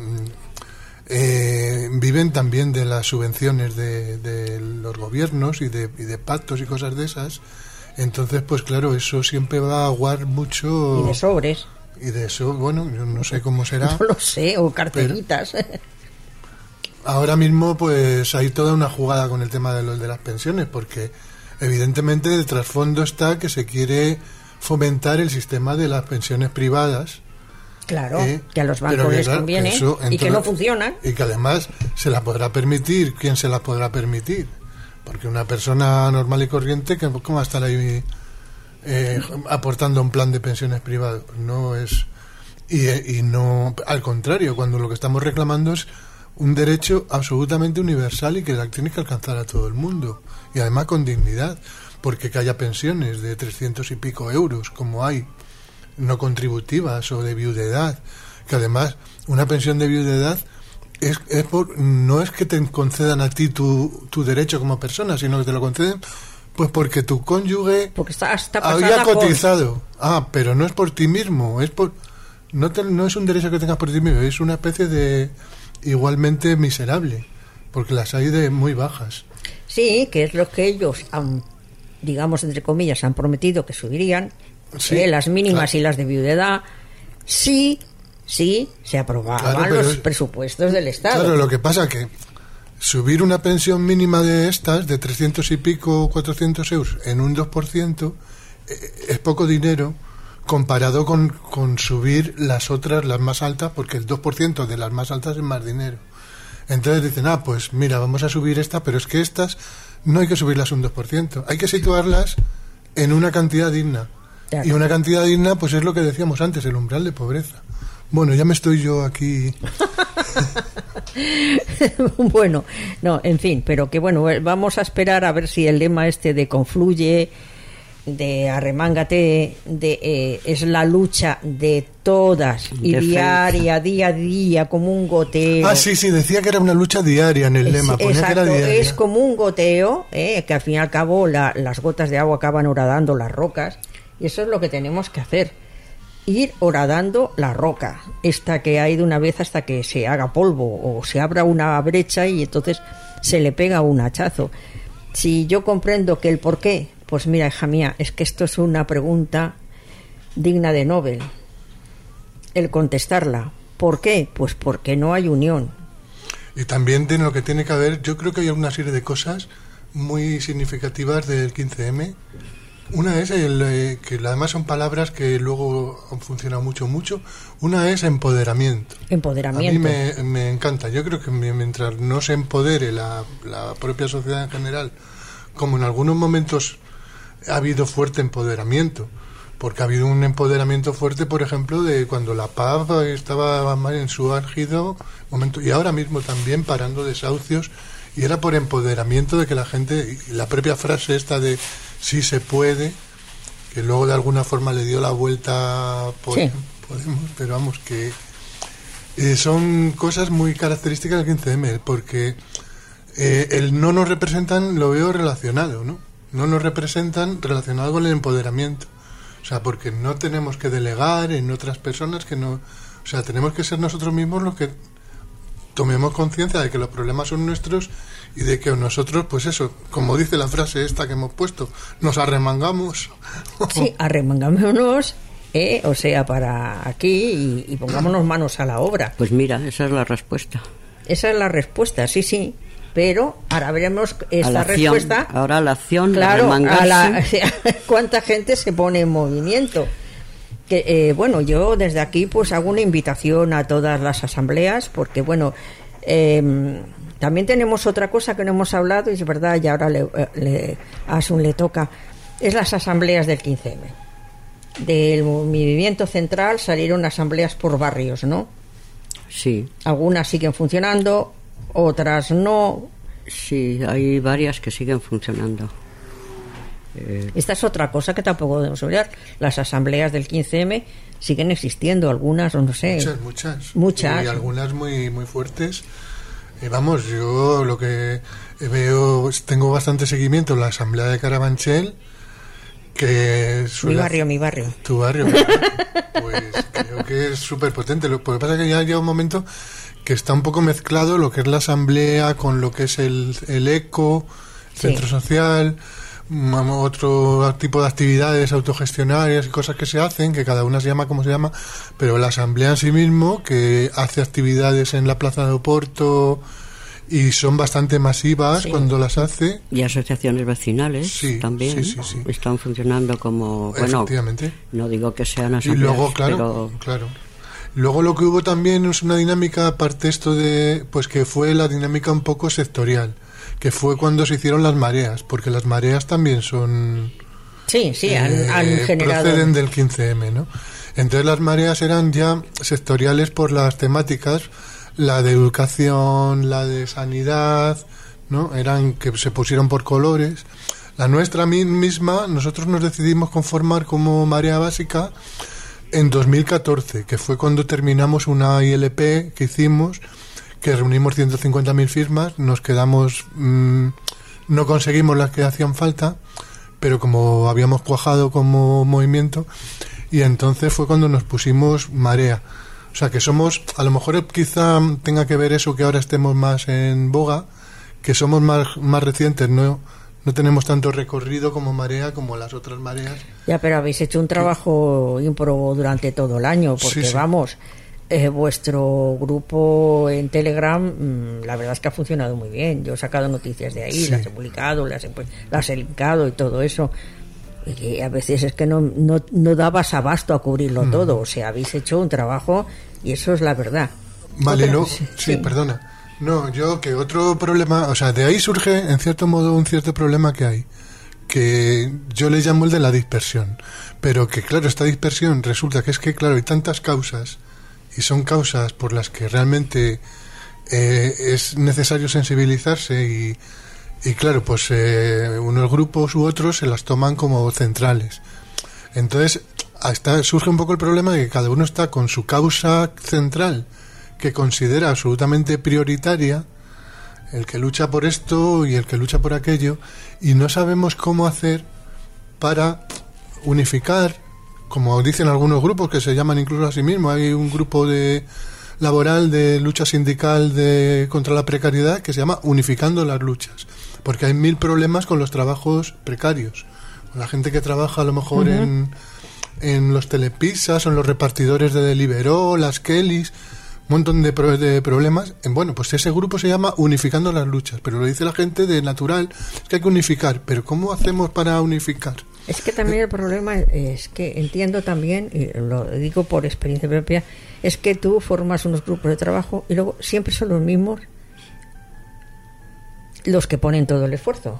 viven también de las subvenciones de los gobiernos y de pactos y cosas de esas, entonces pues claro, eso siempre va a aguar mucho, y de sobres y de eso, bueno, yo no sé cómo será, no lo sé, o cartelitas, pero ahora mismo pues hay toda una jugada con el tema de las pensiones, porque evidentemente el trasfondo está que se quiere fomentar el sistema de las pensiones privadas. Claro, que a los bancos les conviene y que no funcionan. Y que además se las podrá permitir. ¿Quién se las podrá permitir? Porque una persona normal y corriente, ¿cómo va a estar ahí aportando un plan de pensiones privado? No es... Y no, al contrario, cuando lo que estamos reclamando es un derecho absolutamente universal y que la tienes que alcanzar a todo el mundo, y además con dignidad, porque que haya pensiones de 300 y pico euros como hay, no contributivas, o de viudedad, que además una pensión de viudedad no es que te concedan a ti tu derecho como persona, sino que te lo conceden pues porque tu cónyuge había cotizado. Pero no es por ti mismo, no es un derecho que tengas por ti mismo, es una especie de igualmente miserable, porque las hay de muy bajas. Sí, que es lo que ellos han, digamos entre comillas, han prometido que subirían, sí, las mínimas, claro, y las de viudedad, sí, se aprobaban, claro, los presupuestos del Estado. Claro, lo que pasa que subir una pensión mínima de estas, de 300 y pico, 400 euros, en un 2%, es poco dinero, comparado con subir las otras, las más altas, porque el 2% de las más altas es más dinero. Entonces dicen, pues mira, vamos a subir esta, pero es que estas no hay que subirlas un 2%, hay que situarlas en una cantidad digna. Claro. Y una cantidad digna, pues es lo que decíamos antes, el umbral de pobreza. Bueno, ya me estoy yo aquí... Bueno, no, en fin, pero que bueno, vamos a esperar a ver si el lema este de confluye, de arremángate, es la lucha de todas y diaria, día a día, como un goteo. Sí, decía que era una lucha diaria en el lema. Exacto, que era diaria. Es como un goteo, que al fin y al cabo las gotas de agua acaban horadando las rocas, y eso es lo que tenemos que hacer, ir horadando la roca, esta que hay de una vez hasta que se haga polvo o se abra una brecha y entonces se le pega un hachazo. Si yo comprendo que el por qué, pues mira, hija mía, es que esto es una pregunta digna de Nobel. El contestarla. ¿Por qué? Pues porque no hay unión. Y también lo que tiene que haber, yo creo que hay una serie de cosas muy significativas del 15M. Una es que además son palabras que luego han funcionado mucho. Una es empoderamiento. Empoderamiento. A mí me encanta. Yo creo que mientras no se empodere la propia sociedad en general, como en algunos momentos ha habido fuerte empoderamiento, porque ha habido un empoderamiento fuerte, por ejemplo, de cuando la paz estaba en su álgido momento, y ahora mismo también parando desahucios, y era por empoderamiento de que la gente, y la propia frase esta de sí se puede, que luego de alguna forma le dio la vuelta Podemos, pero vamos, que son cosas muy características del 15M, porque el no nos representan lo veo relacionado, ¿no? No nos representan relacionado con el empoderamiento. O sea, porque no tenemos que delegar en otras personas que no... O sea, tenemos que ser nosotros mismos los que tomemos conciencia de que los problemas son nuestros y de que nosotros, pues eso, como dice la frase esta que hemos puesto, nos arremangamos. Sí, arremangámonos, o sea, para aquí y pongámonos manos a la obra. Pues mira, esa es la respuesta. Esa es la respuesta, sí. pero ahora veremos esta respuesta. Ahora la acción, claro, cuánta gente se pone en movimiento. Que, bueno, yo desde aquí pues hago una invitación a todas las asambleas, porque bueno, también tenemos otra cosa que no hemos hablado, y es verdad, y ahora a Asun le toca, es las asambleas del 15M. Del movimiento central salieron asambleas por barrios, ¿no? Sí. Algunas siguen funcionando, otras no. Sí, hay varias que siguen funcionando. Esta es otra cosa que tampoco debemos olvidar. Las asambleas del 15M siguen existiendo, algunas, o no sé. Muchas. Y algunas muy, muy fuertes. Vamos, yo lo que veo, tengo bastante seguimiento en la asamblea de Carabanchel, que es mi barrio. Tu barrio. Pues creo que es súper potente. Lo que pasa es que ya llega un momento que está un poco mezclado lo que es la asamblea con lo que es el ECO, centro social, otro tipo de actividades autogestionarias y cosas que se hacen, que cada una se llama como se llama, pero la asamblea en sí mismo, que hace actividades en la Plaza de Oporto y son bastante masivas cuando las hace. Y asociaciones vecinales también están funcionando como, bueno, no digo que sean asambleas, y luego, claro. Luego lo que hubo también es una dinámica, aparte esto de, pues que fue la dinámica un poco sectorial, que fue cuando se hicieron las mareas, porque las mareas también son... han generado... proceden del 15M, ¿no? Entonces las mareas eran ya sectoriales por las temáticas, la de educación, la de sanidad, ¿no? Eran que se pusieron por colores. La nuestra misma, nosotros nos decidimos conformar como marea básica en 2014, que fue cuando terminamos una ILP que hicimos, que reunimos 150.000 firmas, nos quedamos, no conseguimos las que hacían falta, pero como habíamos cuajado como movimiento, y entonces fue cuando nos pusimos marea. O sea que somos, a lo mejor quizá tenga que ver eso que ahora estemos más en boga, que somos más recientes, no tenemos tanto recorrido como marea, como las otras mareas. Ya, pero habéis hecho un trabajo ímprobo durante todo el año, porque vamos, vuestro grupo en Telegram, la verdad es que ha funcionado muy bien. Yo he sacado noticias de ahí, las he publicado, las he linkado y todo eso. Y a veces es que no dabas abasto a cubrirlo todo. O sea, habéis hecho un trabajo y eso es la verdad. Vale, perdona. No, yo que otro problema, o sea, de ahí surge en cierto modo un cierto problema que hay, que yo le llamo el de la dispersión, pero que claro, esta dispersión resulta que es que claro, hay tantas causas y son causas por las que realmente es necesario sensibilizarse y claro, pues unos grupos u otros se las toman como centrales. Entonces, surge un poco el problema de que cada uno está con su causa central que considera absolutamente prioritaria, el que lucha por esto y el que lucha por aquello, y no sabemos cómo hacer para unificar, como dicen algunos grupos que se llaman incluso a sí mismos. Hay un grupo laboral de lucha sindical contra la precariedad que se llama Unificando las Luchas, porque hay 1000 problemas con los trabajos precarios, con la gente que trabaja a lo mejor en los telepisas o en los repartidores de Deliveroo, las Kellys, un montón de problemas. Bueno, pues ese grupo se llama Unificando las Luchas, pero lo dice la gente de natural, es que hay que unificar, pero ¿cómo hacemos para unificar? Es que también el problema es que entiendo también, y lo digo por experiencia propia, es que tú formas unos grupos de trabajo y luego siempre son los mismos los que ponen todo el esfuerzo.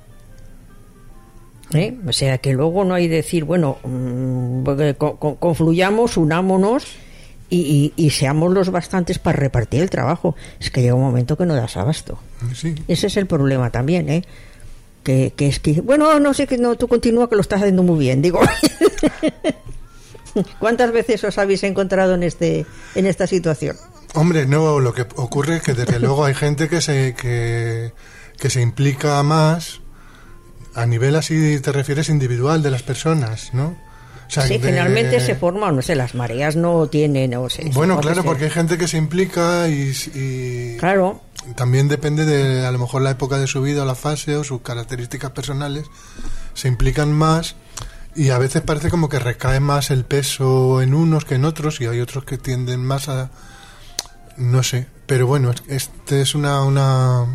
O sea que luego no hay decir, bueno, confluyamos, unámonos y seamos los bastantes para repartir el trabajo. Es que llega un momento que no das abasto. Sí. Ese es el problema también, que es que, bueno, no sé, que no, tú continúa, que lo estás haciendo muy bien, digo. ¿Cuántas veces os habéis encontrado en esta situación? Hombre, no, lo que ocurre es que desde luego hay gente que se implica más a nivel, así te refieres, individual de las personas, ¿no? O sea, sí, generalmente se forman, no sé, las mareas no tienen... Bueno, claro, porque hay gente que se implica y claro. También depende de, a lo mejor, la época de su vida o la fase o sus características personales, se implican más y a veces parece como que recae más el peso en unos que en otros y hay otros que tienden más a... No sé, pero bueno, este es una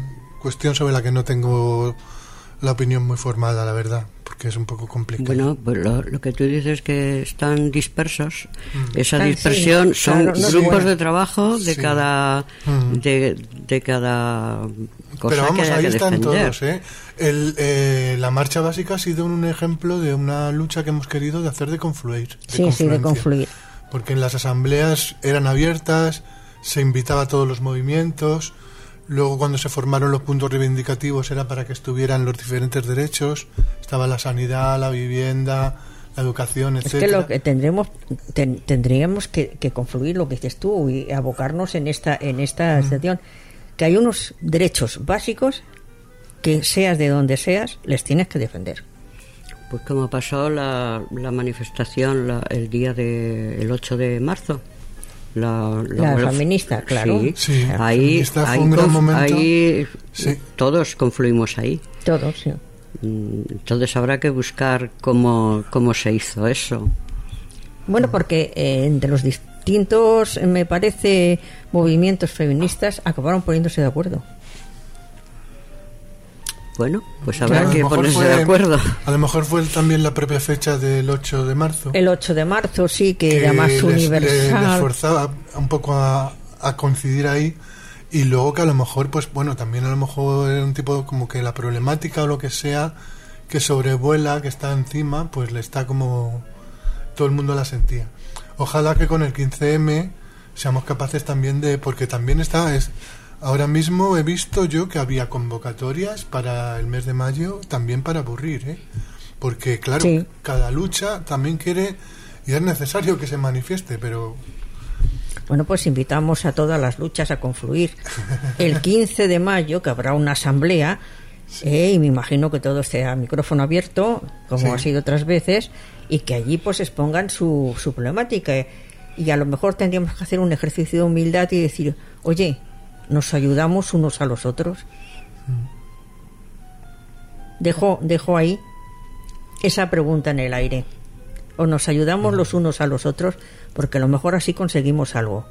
cuestión sobre la que no tengo la opinión muy formada, la verdad, porque es un poco complicado. Bueno, pues lo que tú dices que están dispersos, esa dispersión sí, son claro, no grupos de trabajo de Sí. cada de cada cosa. Pero vamos, que haya ahí que están defender. todos, ¿eh? La marcha básica ha sido un ejemplo de una lucha que hemos querido de hacer de confluir. Sí, de confluir. Porque en las asambleas eran abiertas, se invitaba a todos los movimientos. Luego, cuando se formaron los puntos reivindicativos, era para que estuvieran los diferentes derechos. Estaba la sanidad, la vivienda, la educación, Es etcétera. que lo que tendríamos que confluir, lo que dices tú, y abocarnos en esta situación, que hay unos derechos básicos que seas de donde seas, les tienes que defender. Pues como pasó la manifestación el día del 8 de marzo. La feminista, claro. Sí, ahí, feminista fue un gran momento. Ahí Sí. todos confluimos ahí. Todos, sí. Entonces habrá que buscar cómo se hizo eso. Bueno, porque entre los distintos, me parece, movimientos feministas acabaron poniéndose de acuerdo. Bueno, pues Claro, habrá a que lo mejor ponerse de acuerdo. A lo mejor fue también la propia fecha del 8 de marzo. El 8 de marzo, sí, que era más universal. Les forzaba un poco a coincidir ahí, y luego que a lo mejor, pues bueno, también a lo mejor era un tipo como que la problemática o lo que sea que sobrevuela, que está encima, pues le está como... todo el mundo la sentía. Ojalá que con el 15M seamos capaces también de... porque también ahora mismo he visto yo que había convocatorias para el mes de mayo también para aburrir, ¿eh? Porque claro, Sí. cada lucha también quiere, y es necesario que se manifieste, pero Bueno, pues invitamos a todas las luchas a confluir. El 15 de mayo, que habrá una asamblea, y me imagino que todo esté a micrófono abierto, como Sí. ha sido otras veces, y que allí pues expongan su problemática. Y a lo mejor tendríamos que hacer un ejercicio de humildad y decir, oye, ¿nos ayudamos unos a los otros? Dejo ahí esa pregunta en el aire. ¿O nos ayudamos los unos a los otros? Porque a lo mejor así conseguimos algo.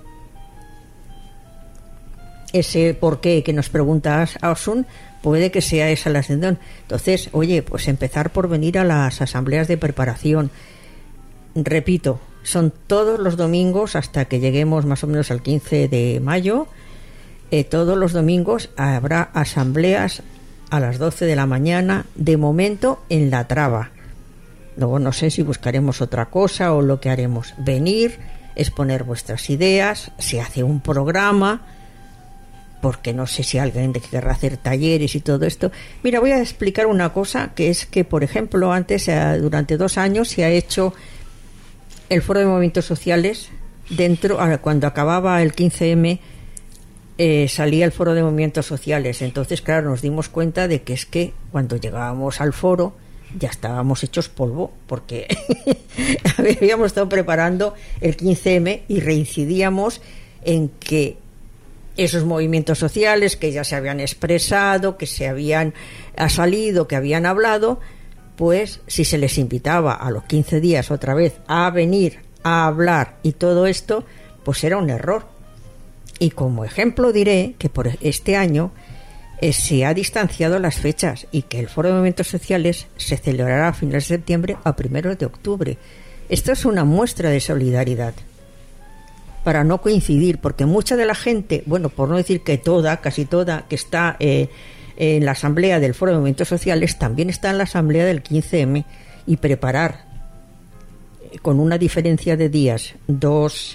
Ese por qué que nos pregunta Asun, puede que sea esa la ascensión. Entonces, oye, pues empezar por venir a las asambleas de preparación. Repito, son todos los domingos hasta que lleguemos más o menos al 15 de mayo. Todos los domingos habrá asambleas a las 12 de la mañana, de momento en La Traba. Luego no sé si buscaremos otra cosa o lo que haremos. Venir, exponer vuestras ideas, se hace un programa, porque no sé si alguien querrá hacer talleres y todo esto. Mira, voy a explicar una cosa, que es que, por ejemplo, antes, durante 2 años, se ha hecho el Foro de Movimientos Sociales. Cuando acababa el 15M, salía el Foro de Movimientos Sociales. Entonces, claro, nos dimos cuenta de que es que cuando llegábamos al foro ya estábamos hechos polvo, porque habíamos estado preparando el 15M y reincidíamos en que esos movimientos sociales que ya se habían expresado, que se habían salido, que habían hablado, pues si se les invitaba a los 15 días otra vez a venir a hablar y todo esto, pues era un error. Y como ejemplo diré que por este año se ha distanciado las fechas y que el Foro de Movimientos Sociales se celebrará a finales de septiembre a 1 de octubre. Esto es una muestra de solidaridad para no coincidir, porque mucha de la gente, bueno, por no decir que casi toda, que está en la asamblea del Foro de Movimientos Sociales, también está en la asamblea del 15M, y preparar con una diferencia de días dos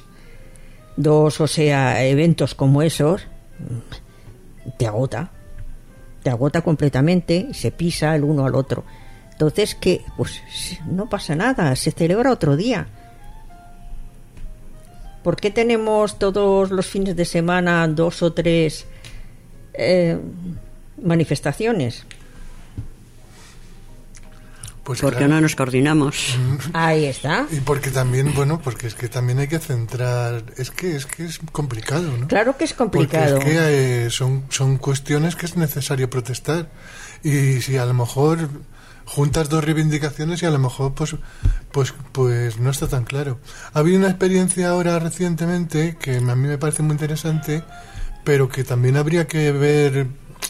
eventos como esos te agota completamente, se pisa el uno al otro. Entonces, que pues no pasa nada, se celebra otro día. ¿Por qué tenemos todos los fines de semana 2 o 3 manifestaciones? pues Porque claro. no nos coordinamos. Ahí está. Y porque también, bueno, porque es que también hay que centrar, es que es complicado, ¿no? Claro que es complicado. Porque es que son cuestiones que es necesario protestar. Y si a lo mejor juntas 2 reivindicaciones y a lo mejor pues no está tan claro. Ha habido una experiencia ahora recientemente que a mí me parece muy interesante, pero que también habría que ver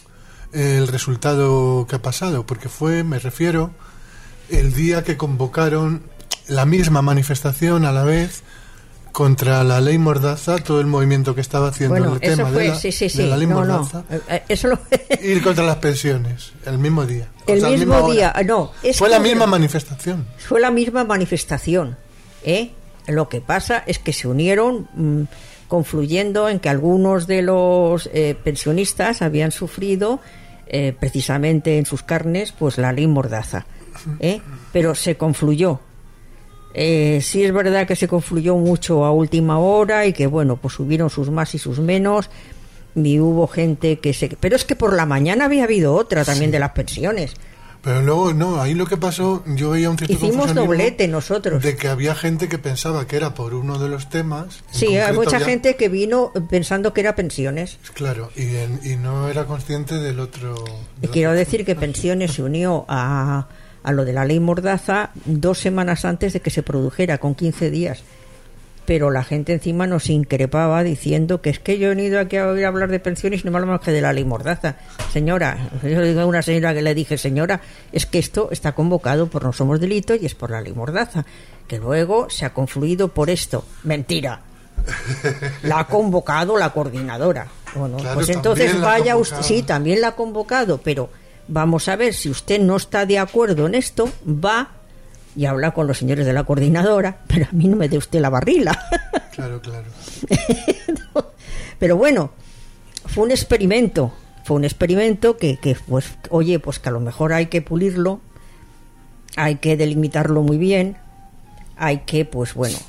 el resultado que ha pasado, porque me refiero, el día que convocaron la misma manifestación a la vez contra la ley Mordaza, todo el movimiento que estaba haciendo el tema de la ley Mordaza, y contra las pensiones, el mismo día. El mismo día, fue la misma manifestación. Fue la misma manifestación, ¿eh? Lo que pasa es que se unieron, confluyendo en que algunos de los pensionistas habían sufrido precisamente en sus carnes pues la ley Mordaza, pero se confluyó. Sí es verdad que se confluyó mucho a última hora y que bueno, pues hubieron sus más y sus menos, y hubo gente pero es que por la mañana había habido otra también de las pensiones. Pero luego, no, ahí lo que pasó, yo veía un cierto hicimos doblete nosotros. De que había gente que pensaba que era por uno de los temas. Sí, hay mucha gente que vino pensando que era pensiones. Claro, y no era consciente del otro. Y quiero decir que pensiones se unió a lo de la ley Mordaza 2 semanas antes de que se produjera, con 15 días. Pero la gente encima nos increpaba diciendo que es que yo he venido aquí a oír hablar de pensiones y no me hablo más que de la ley Mordaza. Señora, yo le digo a una señora que le dije, señora, es que esto está convocado por No Somos Delito y es por la ley Mordaza, que luego se ha confluido por esto. Mentira. La ha convocado la coordinadora. Bueno, claro, pues entonces vaya usted. Sí, también la ha convocado, pero vamos a ver, si usted no está de acuerdo en esto, va y habla con los señores de la coordinadora, pero a mí no me dé usted la barrila. Claro. No, pero bueno, fue un experimento que pues, oye, pues que a lo mejor hay que pulirlo, hay que delimitarlo muy bien, hay que, pues bueno,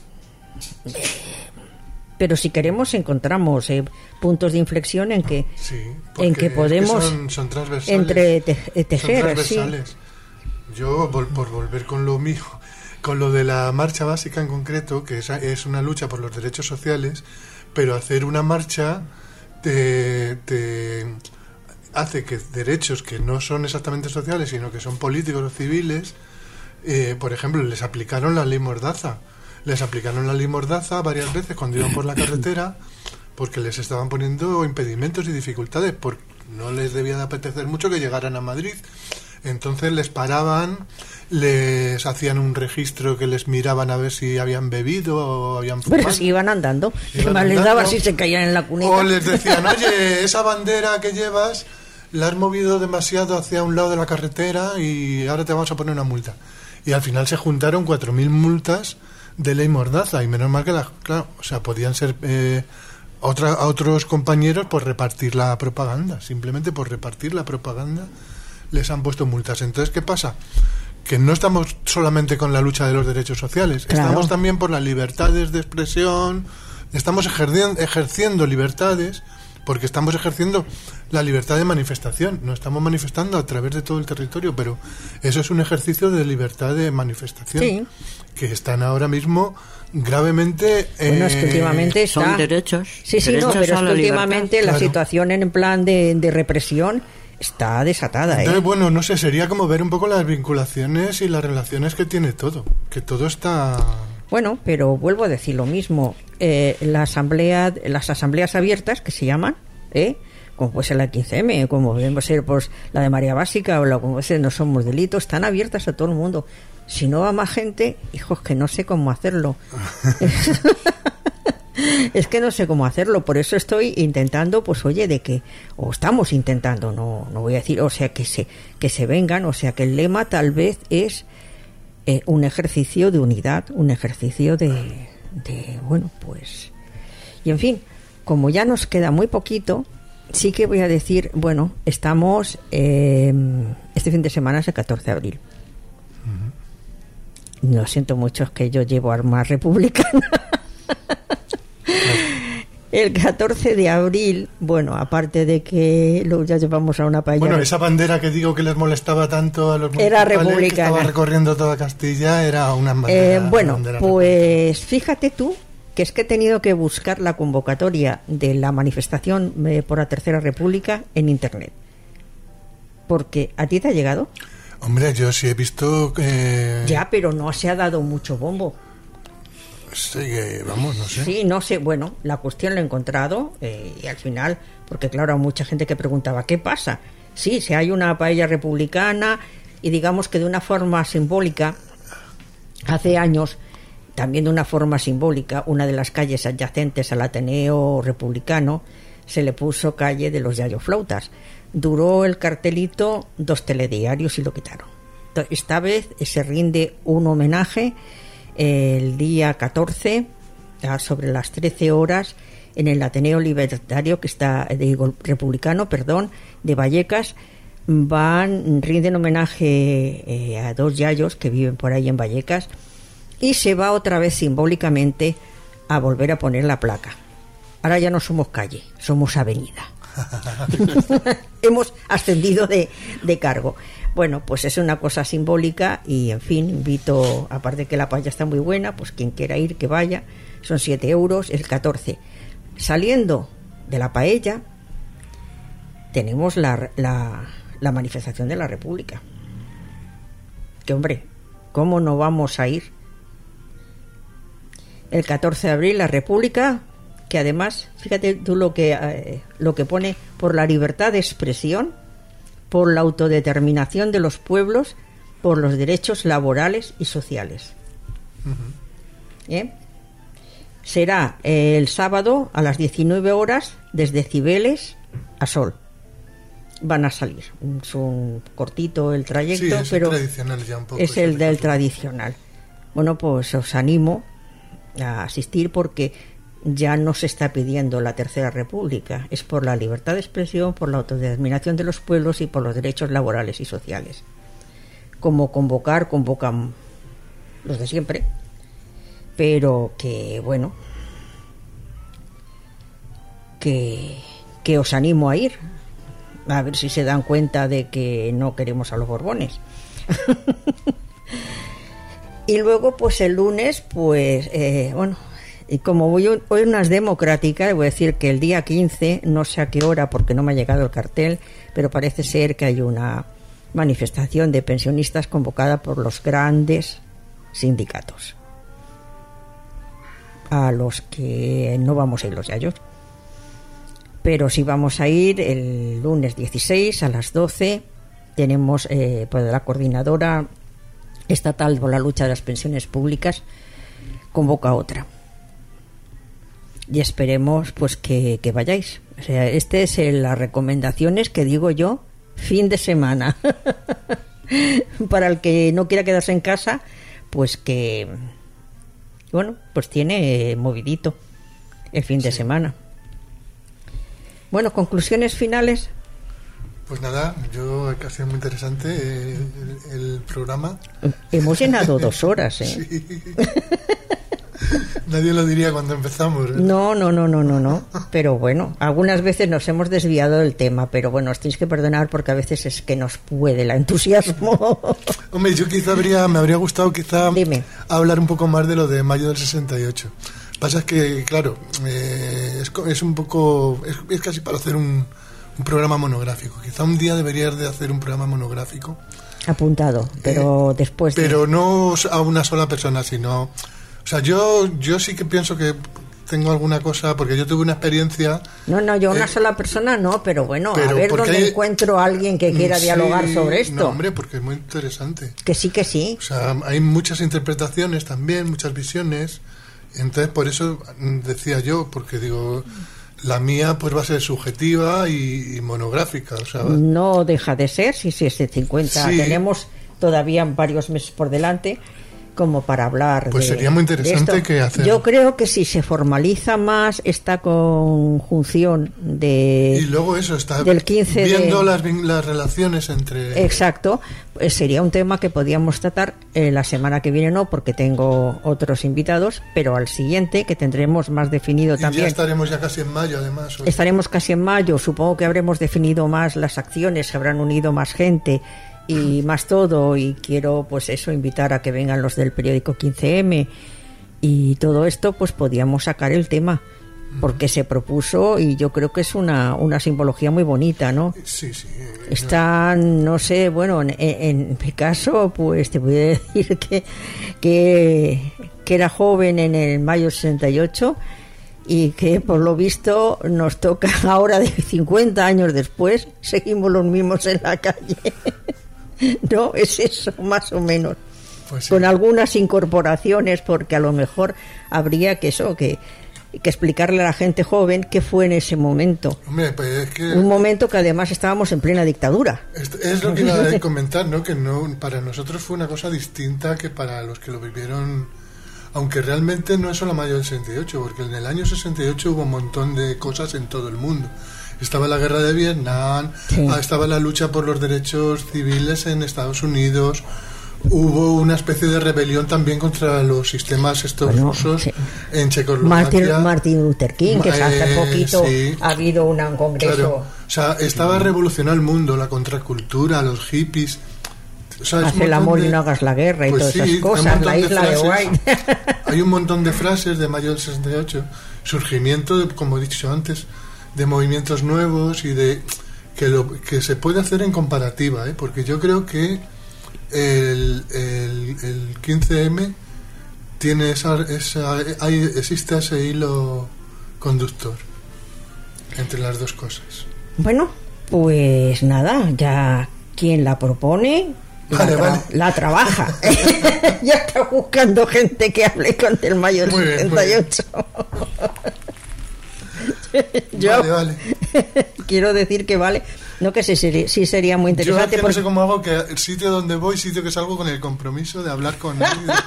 pero si queremos encontramos puntos de inflexión en que podemos son transversales, tejer, son transversales. Sí. Yo, por volver con lo mío, con lo de la marcha básica en concreto, que es una lucha por los derechos sociales, pero hacer una marcha te hace que derechos que no son exactamente sociales, sino que son políticos o civiles, por ejemplo, les aplicaron la ley Mordaza. Les aplicaron la ley Mordaza varias veces cuando iban por la carretera, porque les estaban poniendo impedimentos y dificultades, porque no les debía de apetecer mucho que llegaran a Madrid. Entonces les paraban, les hacían un registro que les miraban a ver si habían bebido o habían fumado. Pero si iban andando, que más les daba si se caían en la cuneta. O les decían, oye, esa bandera que llevas la has movido demasiado hacia un lado de la carretera y ahora te vamos a poner una multa. Y al final se juntaron 4.000 multas de ley Mordaza, y menos mal que podían ser a otros compañeros por repartir la propaganda, simplemente por repartir la propaganda les han puesto multas. Entonces, ¿qué pasa? Que no estamos solamente con la lucha de los derechos sociales, estamos también por las libertades de expresión, estamos ejerciendo libertades, porque estamos ejerciendo la libertad de manifestación, nos estamos manifestando a través de todo el territorio, pero eso es un ejercicio de libertad de manifestación, que están ahora mismo gravemente... Bueno, es que últimamente son derechos. Sí, derechos pero es que últimamente la claro. situación en plan de represión está desatada. Entonces, bueno, no sé, sería como ver un poco las vinculaciones y las relaciones que tiene todo, que todo está... Bueno, pero vuelvo a decir lo mismo, las asambleas abiertas, que se llaman, como puede ser la 15M, como debe ser pues la de María Básica o la como puede ser No Somos Delito, están abiertas a todo el mundo. Si no va más gente, hijos, que no sé cómo hacerlo. Es que no sé cómo hacerlo, por eso estoy intentando, pues oye, o estamos intentando, no voy a decir, o sea, que se vengan, o sea, que el lema tal vez es un ejercicio de unidad, un ejercicio de bueno, pues, y en fin, como ya nos queda muy poquito, sí que voy a decir, bueno, estamos, este fin de semana es el 14 de abril. Lo siento mucho, es que yo llevo arma republicana. El 14 de abril, bueno, aparte de que ya llevamos a una paella... Bueno, esa bandera que digo que les molestaba tanto a los municipales, era republicana, que estaba recorriendo toda Castilla, era una bandera... Bueno, bandera pues fíjate tú que es que he tenido que buscar la convocatoria de la manifestación por la Tercera República en Internet. Porque, ¿a ti te ha llegado? Hombre, yo sí he visto que... Ya, pero no se ha dado mucho bombo. Sí, vamos, no sé. Sí, no sé, bueno, la cuestión la he encontrado y al final, porque claro, hay mucha gente que preguntaba, ¿qué pasa? Sí, si hay una paella republicana, y digamos que de una forma simbólica, hace años, también de una forma simbólica, una de las calles adyacentes al Ateneo Republicano se le puso calle de los Yayoflautas. Duró el cartelito 2 telediarios y lo quitaron. Esta vez se rinde un homenaje el día 14, sobre las 13 horas, en el Ateneo Libertario, que está, republicano, perdón, de Vallecas. Rinden homenaje a 2 yayos que viven por ahí en Vallecas, y se va otra vez simbólicamente a volver a poner la placa. Ahora ya no somos calle, somos avenida. Hemos ascendido de cargo. Bueno, pues es una cosa simbólica y, en fin, invito, aparte que la paella está muy buena, pues quien quiera ir, que vaya. Son 7 euros, el 14. Saliendo de la paella, tenemos la manifestación de la República. Que, hombre, ¿cómo no vamos a ir? El 14 de abril, la República, que además, fíjate tú lo que pone: por la libertad de expresión, por la autodeterminación de los pueblos, por los derechos laborales y sociales. Será el sábado a las 19 horas desde Cibeles a Sol. Van a salir. Es un cortito el trayecto, sí, es pero tradicional ya un poco, es el del tradicional. Bueno, pues os animo a asistir, porque ya no se está pidiendo la Tercera República, es por la libertad de expresión, por la autodeterminación de los pueblos y por los derechos laborales y sociales. Como convocan los de siempre, pero que, bueno, que os animo a ir, a ver si se dan cuenta de que no queremos a los Borbones. Y luego, pues el lunes, pues, bueno, y como hoy no es democrática, voy a decir que el día 15, no sé a qué hora porque no me ha llegado el cartel, pero parece ser que hay una manifestación de pensionistas convocada por los grandes sindicatos, a los que no vamos a ir los yayos. Pero sí vamos a ir el lunes 16 a las 12. Tenemos pues la coordinadora estatal por la lucha de las pensiones públicas convoca otra. Y esperemos pues que vayáis. O sea, este es las recomendaciones que digo yo, fin de semana. Para el que no quiera quedarse en casa, pues que, bueno, pues tiene movidito el fin de semana. Bueno, conclusiones finales. Pues nada, ha sido muy interesante el programa. Hemos llenado 2 horas, ¿eh? Sí. Nadie lo diría cuando empezamos, ¿eh? No. Pero bueno, algunas veces nos hemos desviado del tema, pero bueno, os tenéis que perdonar porque a veces es que nos puede el entusiasmo. Hombre, yo me habría gustado hablar un poco más de lo de mayo del 68. Pasa es que, claro, es un poco, es casi para hacer un programa monográfico. Quizá un día deberías de hacer un programa monográfico. Apuntado, pero después de... Pero no a una sola persona, sino... O sea, yo sí que pienso que tengo alguna cosa, porque yo tuve una experiencia... No, yo una sola persona no, pero bueno, a ver dónde encuentro a alguien que quiera dialogar sobre esto. No, hombre, porque es muy interesante. Que sí. O sea, hay muchas interpretaciones también, muchas visiones. Entonces, por eso decía yo, porque digo... La mía pues va a ser subjetiva y monográfica, o sea, no deja de ser, si es de 50, sí. Tenemos todavía varios meses por delante como para hablar pues sería muy interesante que hacer. Yo creo que si se formaliza más esta conjunción y luego eso está del 15 viendo las relaciones entre... Exacto, pues sería un tema que podíamos tratar la semana que viene, no porque tengo otros invitados, pero al siguiente, que tendremos más definido y también. Ya estaremos ya casi en mayo, además. Estaremos casi en mayo, supongo que habremos definido más las acciones, se habrán unido más gente y más todo, y quiero pues eso, invitar a que vengan los del periódico 15M y todo esto, pues podíamos sacar el tema porque se propuso, y yo creo que es una simbología muy bonita, ¿no? Sí. Están, no sé, bueno, en mi caso, pues te voy a decir que era joven en el mayo 68 y que por lo visto nos toca ahora, de 50 años después, seguimos los mismos en la calle. ¿No? Es eso, más o menos. Pues sí. Con algunas incorporaciones, porque a lo mejor habría que explicarle a la gente joven qué fue en ese momento. Hombre, pues es que un momento que además estábamos en plena dictadura. Es lo que iba a comentar, ¿no? Que no, para nosotros fue una cosa distinta que para los que lo vivieron, aunque realmente no es solo mayo del 68, porque en el año 68 hubo un montón de cosas en todo el mundo. Estaba la guerra de Vietnam, sí. Estaba la lucha por los derechos civiles en Estados Unidos. Hubo una especie de rebelión también contra los sistemas rusos, sí. En Checoslovaquia. Martin Luther King, que hace poquito sí. Ha habido un congreso. Claro. O sea, estaba revolucionando el mundo, la contracultura, los hippies. O sea, haz el amor y no hagas la guerra y todas esas cosas, la isla de White. Hay un montón de frases de mayo del 68, surgimiento, como he dicho antes, de movimientos nuevos y de que se puede hacer en comparativa, porque yo creo que el 15M tiene existe ese hilo conductor entre las dos cosas. Bueno, pues nada, ya quien la propone la trabaja. Ya está buscando gente que hable con el mayo del 68. Yo vale. Quiero decir que vale. No, que sí sería muy interesante. Yo no sé cómo hago que el sitio donde voy, sitio que salgo con el compromiso de hablar con él.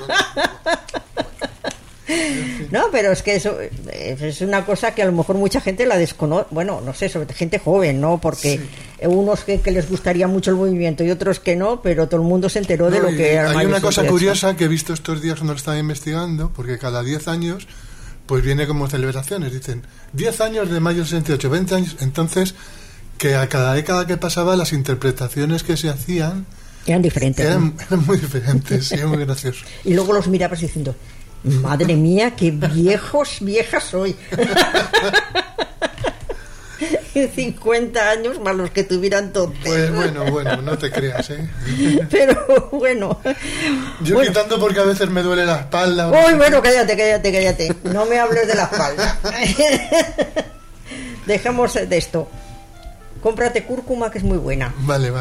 No, pero es que eso es una cosa que a lo mejor mucha gente la desconoce. Bueno, no sé, sobre todo gente joven, ¿no? Porque sí. Unos que les gustaría mucho el movimiento y otros que no, pero todo el mundo se enteró de lo que era. Hay una cosa curiosa que he visto estos días cuando lo estaba investigando, porque cada 10 años pues viene como celebraciones. Dicen 10 años de mayo del 68, 20 años. Entonces, que a cada década que pasaba las interpretaciones que se hacían eran diferentes. Eran muy diferentes, sí, muy gracioso. Y luego los mirabas diciendo, madre mía, qué vieja soy. 50 años más los que tuvieran todos. Pues bueno, no te creas, Pero bueno. Yo quitando porque a veces me duele la espalda. Uy, bueno, cállate. No me hables de la espalda. Dejamos de esto. Cómprate cúrcuma, que es muy buena. Vale.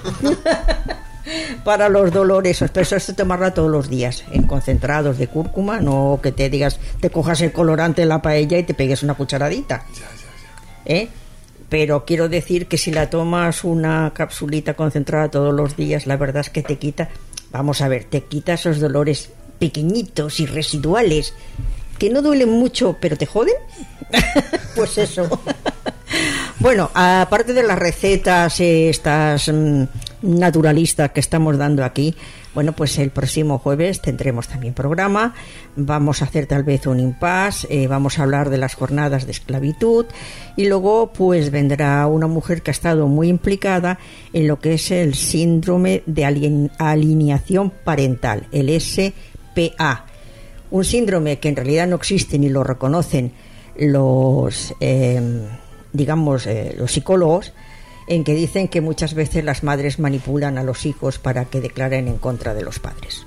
Para los dolores, pero eso es tomarla todos los días, en concentrados de cúrcuma, no que te digas, te cojas el colorante de la paella y te pegues una cucharadita. Ya. Pero quiero decir que si la tomas una capsulita concentrada todos los días, la verdad es que te quita, te quita esos dolores pequeñitos y residuales, que no duelen mucho, pero te joden. Pues eso. Bueno, aparte de las recetas estas naturalistas que estamos dando aquí, bueno, pues el próximo jueves tendremos también programa. Vamos a hacer tal vez un impasse, vamos a hablar de las jornadas de esclavitud y luego pues vendrá una mujer que ha estado muy implicada en lo que es el síndrome de alineación parental, el SPA. Un síndrome que en realidad no existe ni lo reconocen los psicólogos, en que dicen que muchas veces las madres manipulan a los hijos para que declaren en contra de los padres,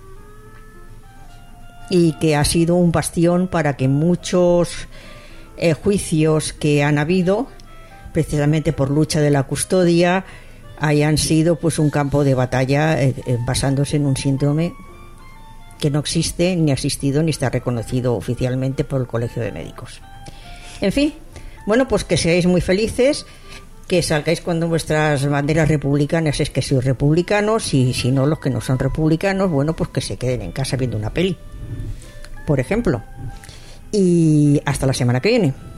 y que ha sido un bastión para que muchos juicios que han habido precisamente por lucha de la custodia hayan sido pues un campo de batalla basándose en un síndrome que no existe, ni ha existido, ni está reconocido oficialmente por el Colegio de Médicos. En fin, bueno, pues que seáis muy felices, que salgáis con vuestras banderas republicanas, es que sois republicanos, y si no, los que no son republicanos, bueno, pues que se queden en casa viendo una peli, por ejemplo. Y hasta la semana que viene.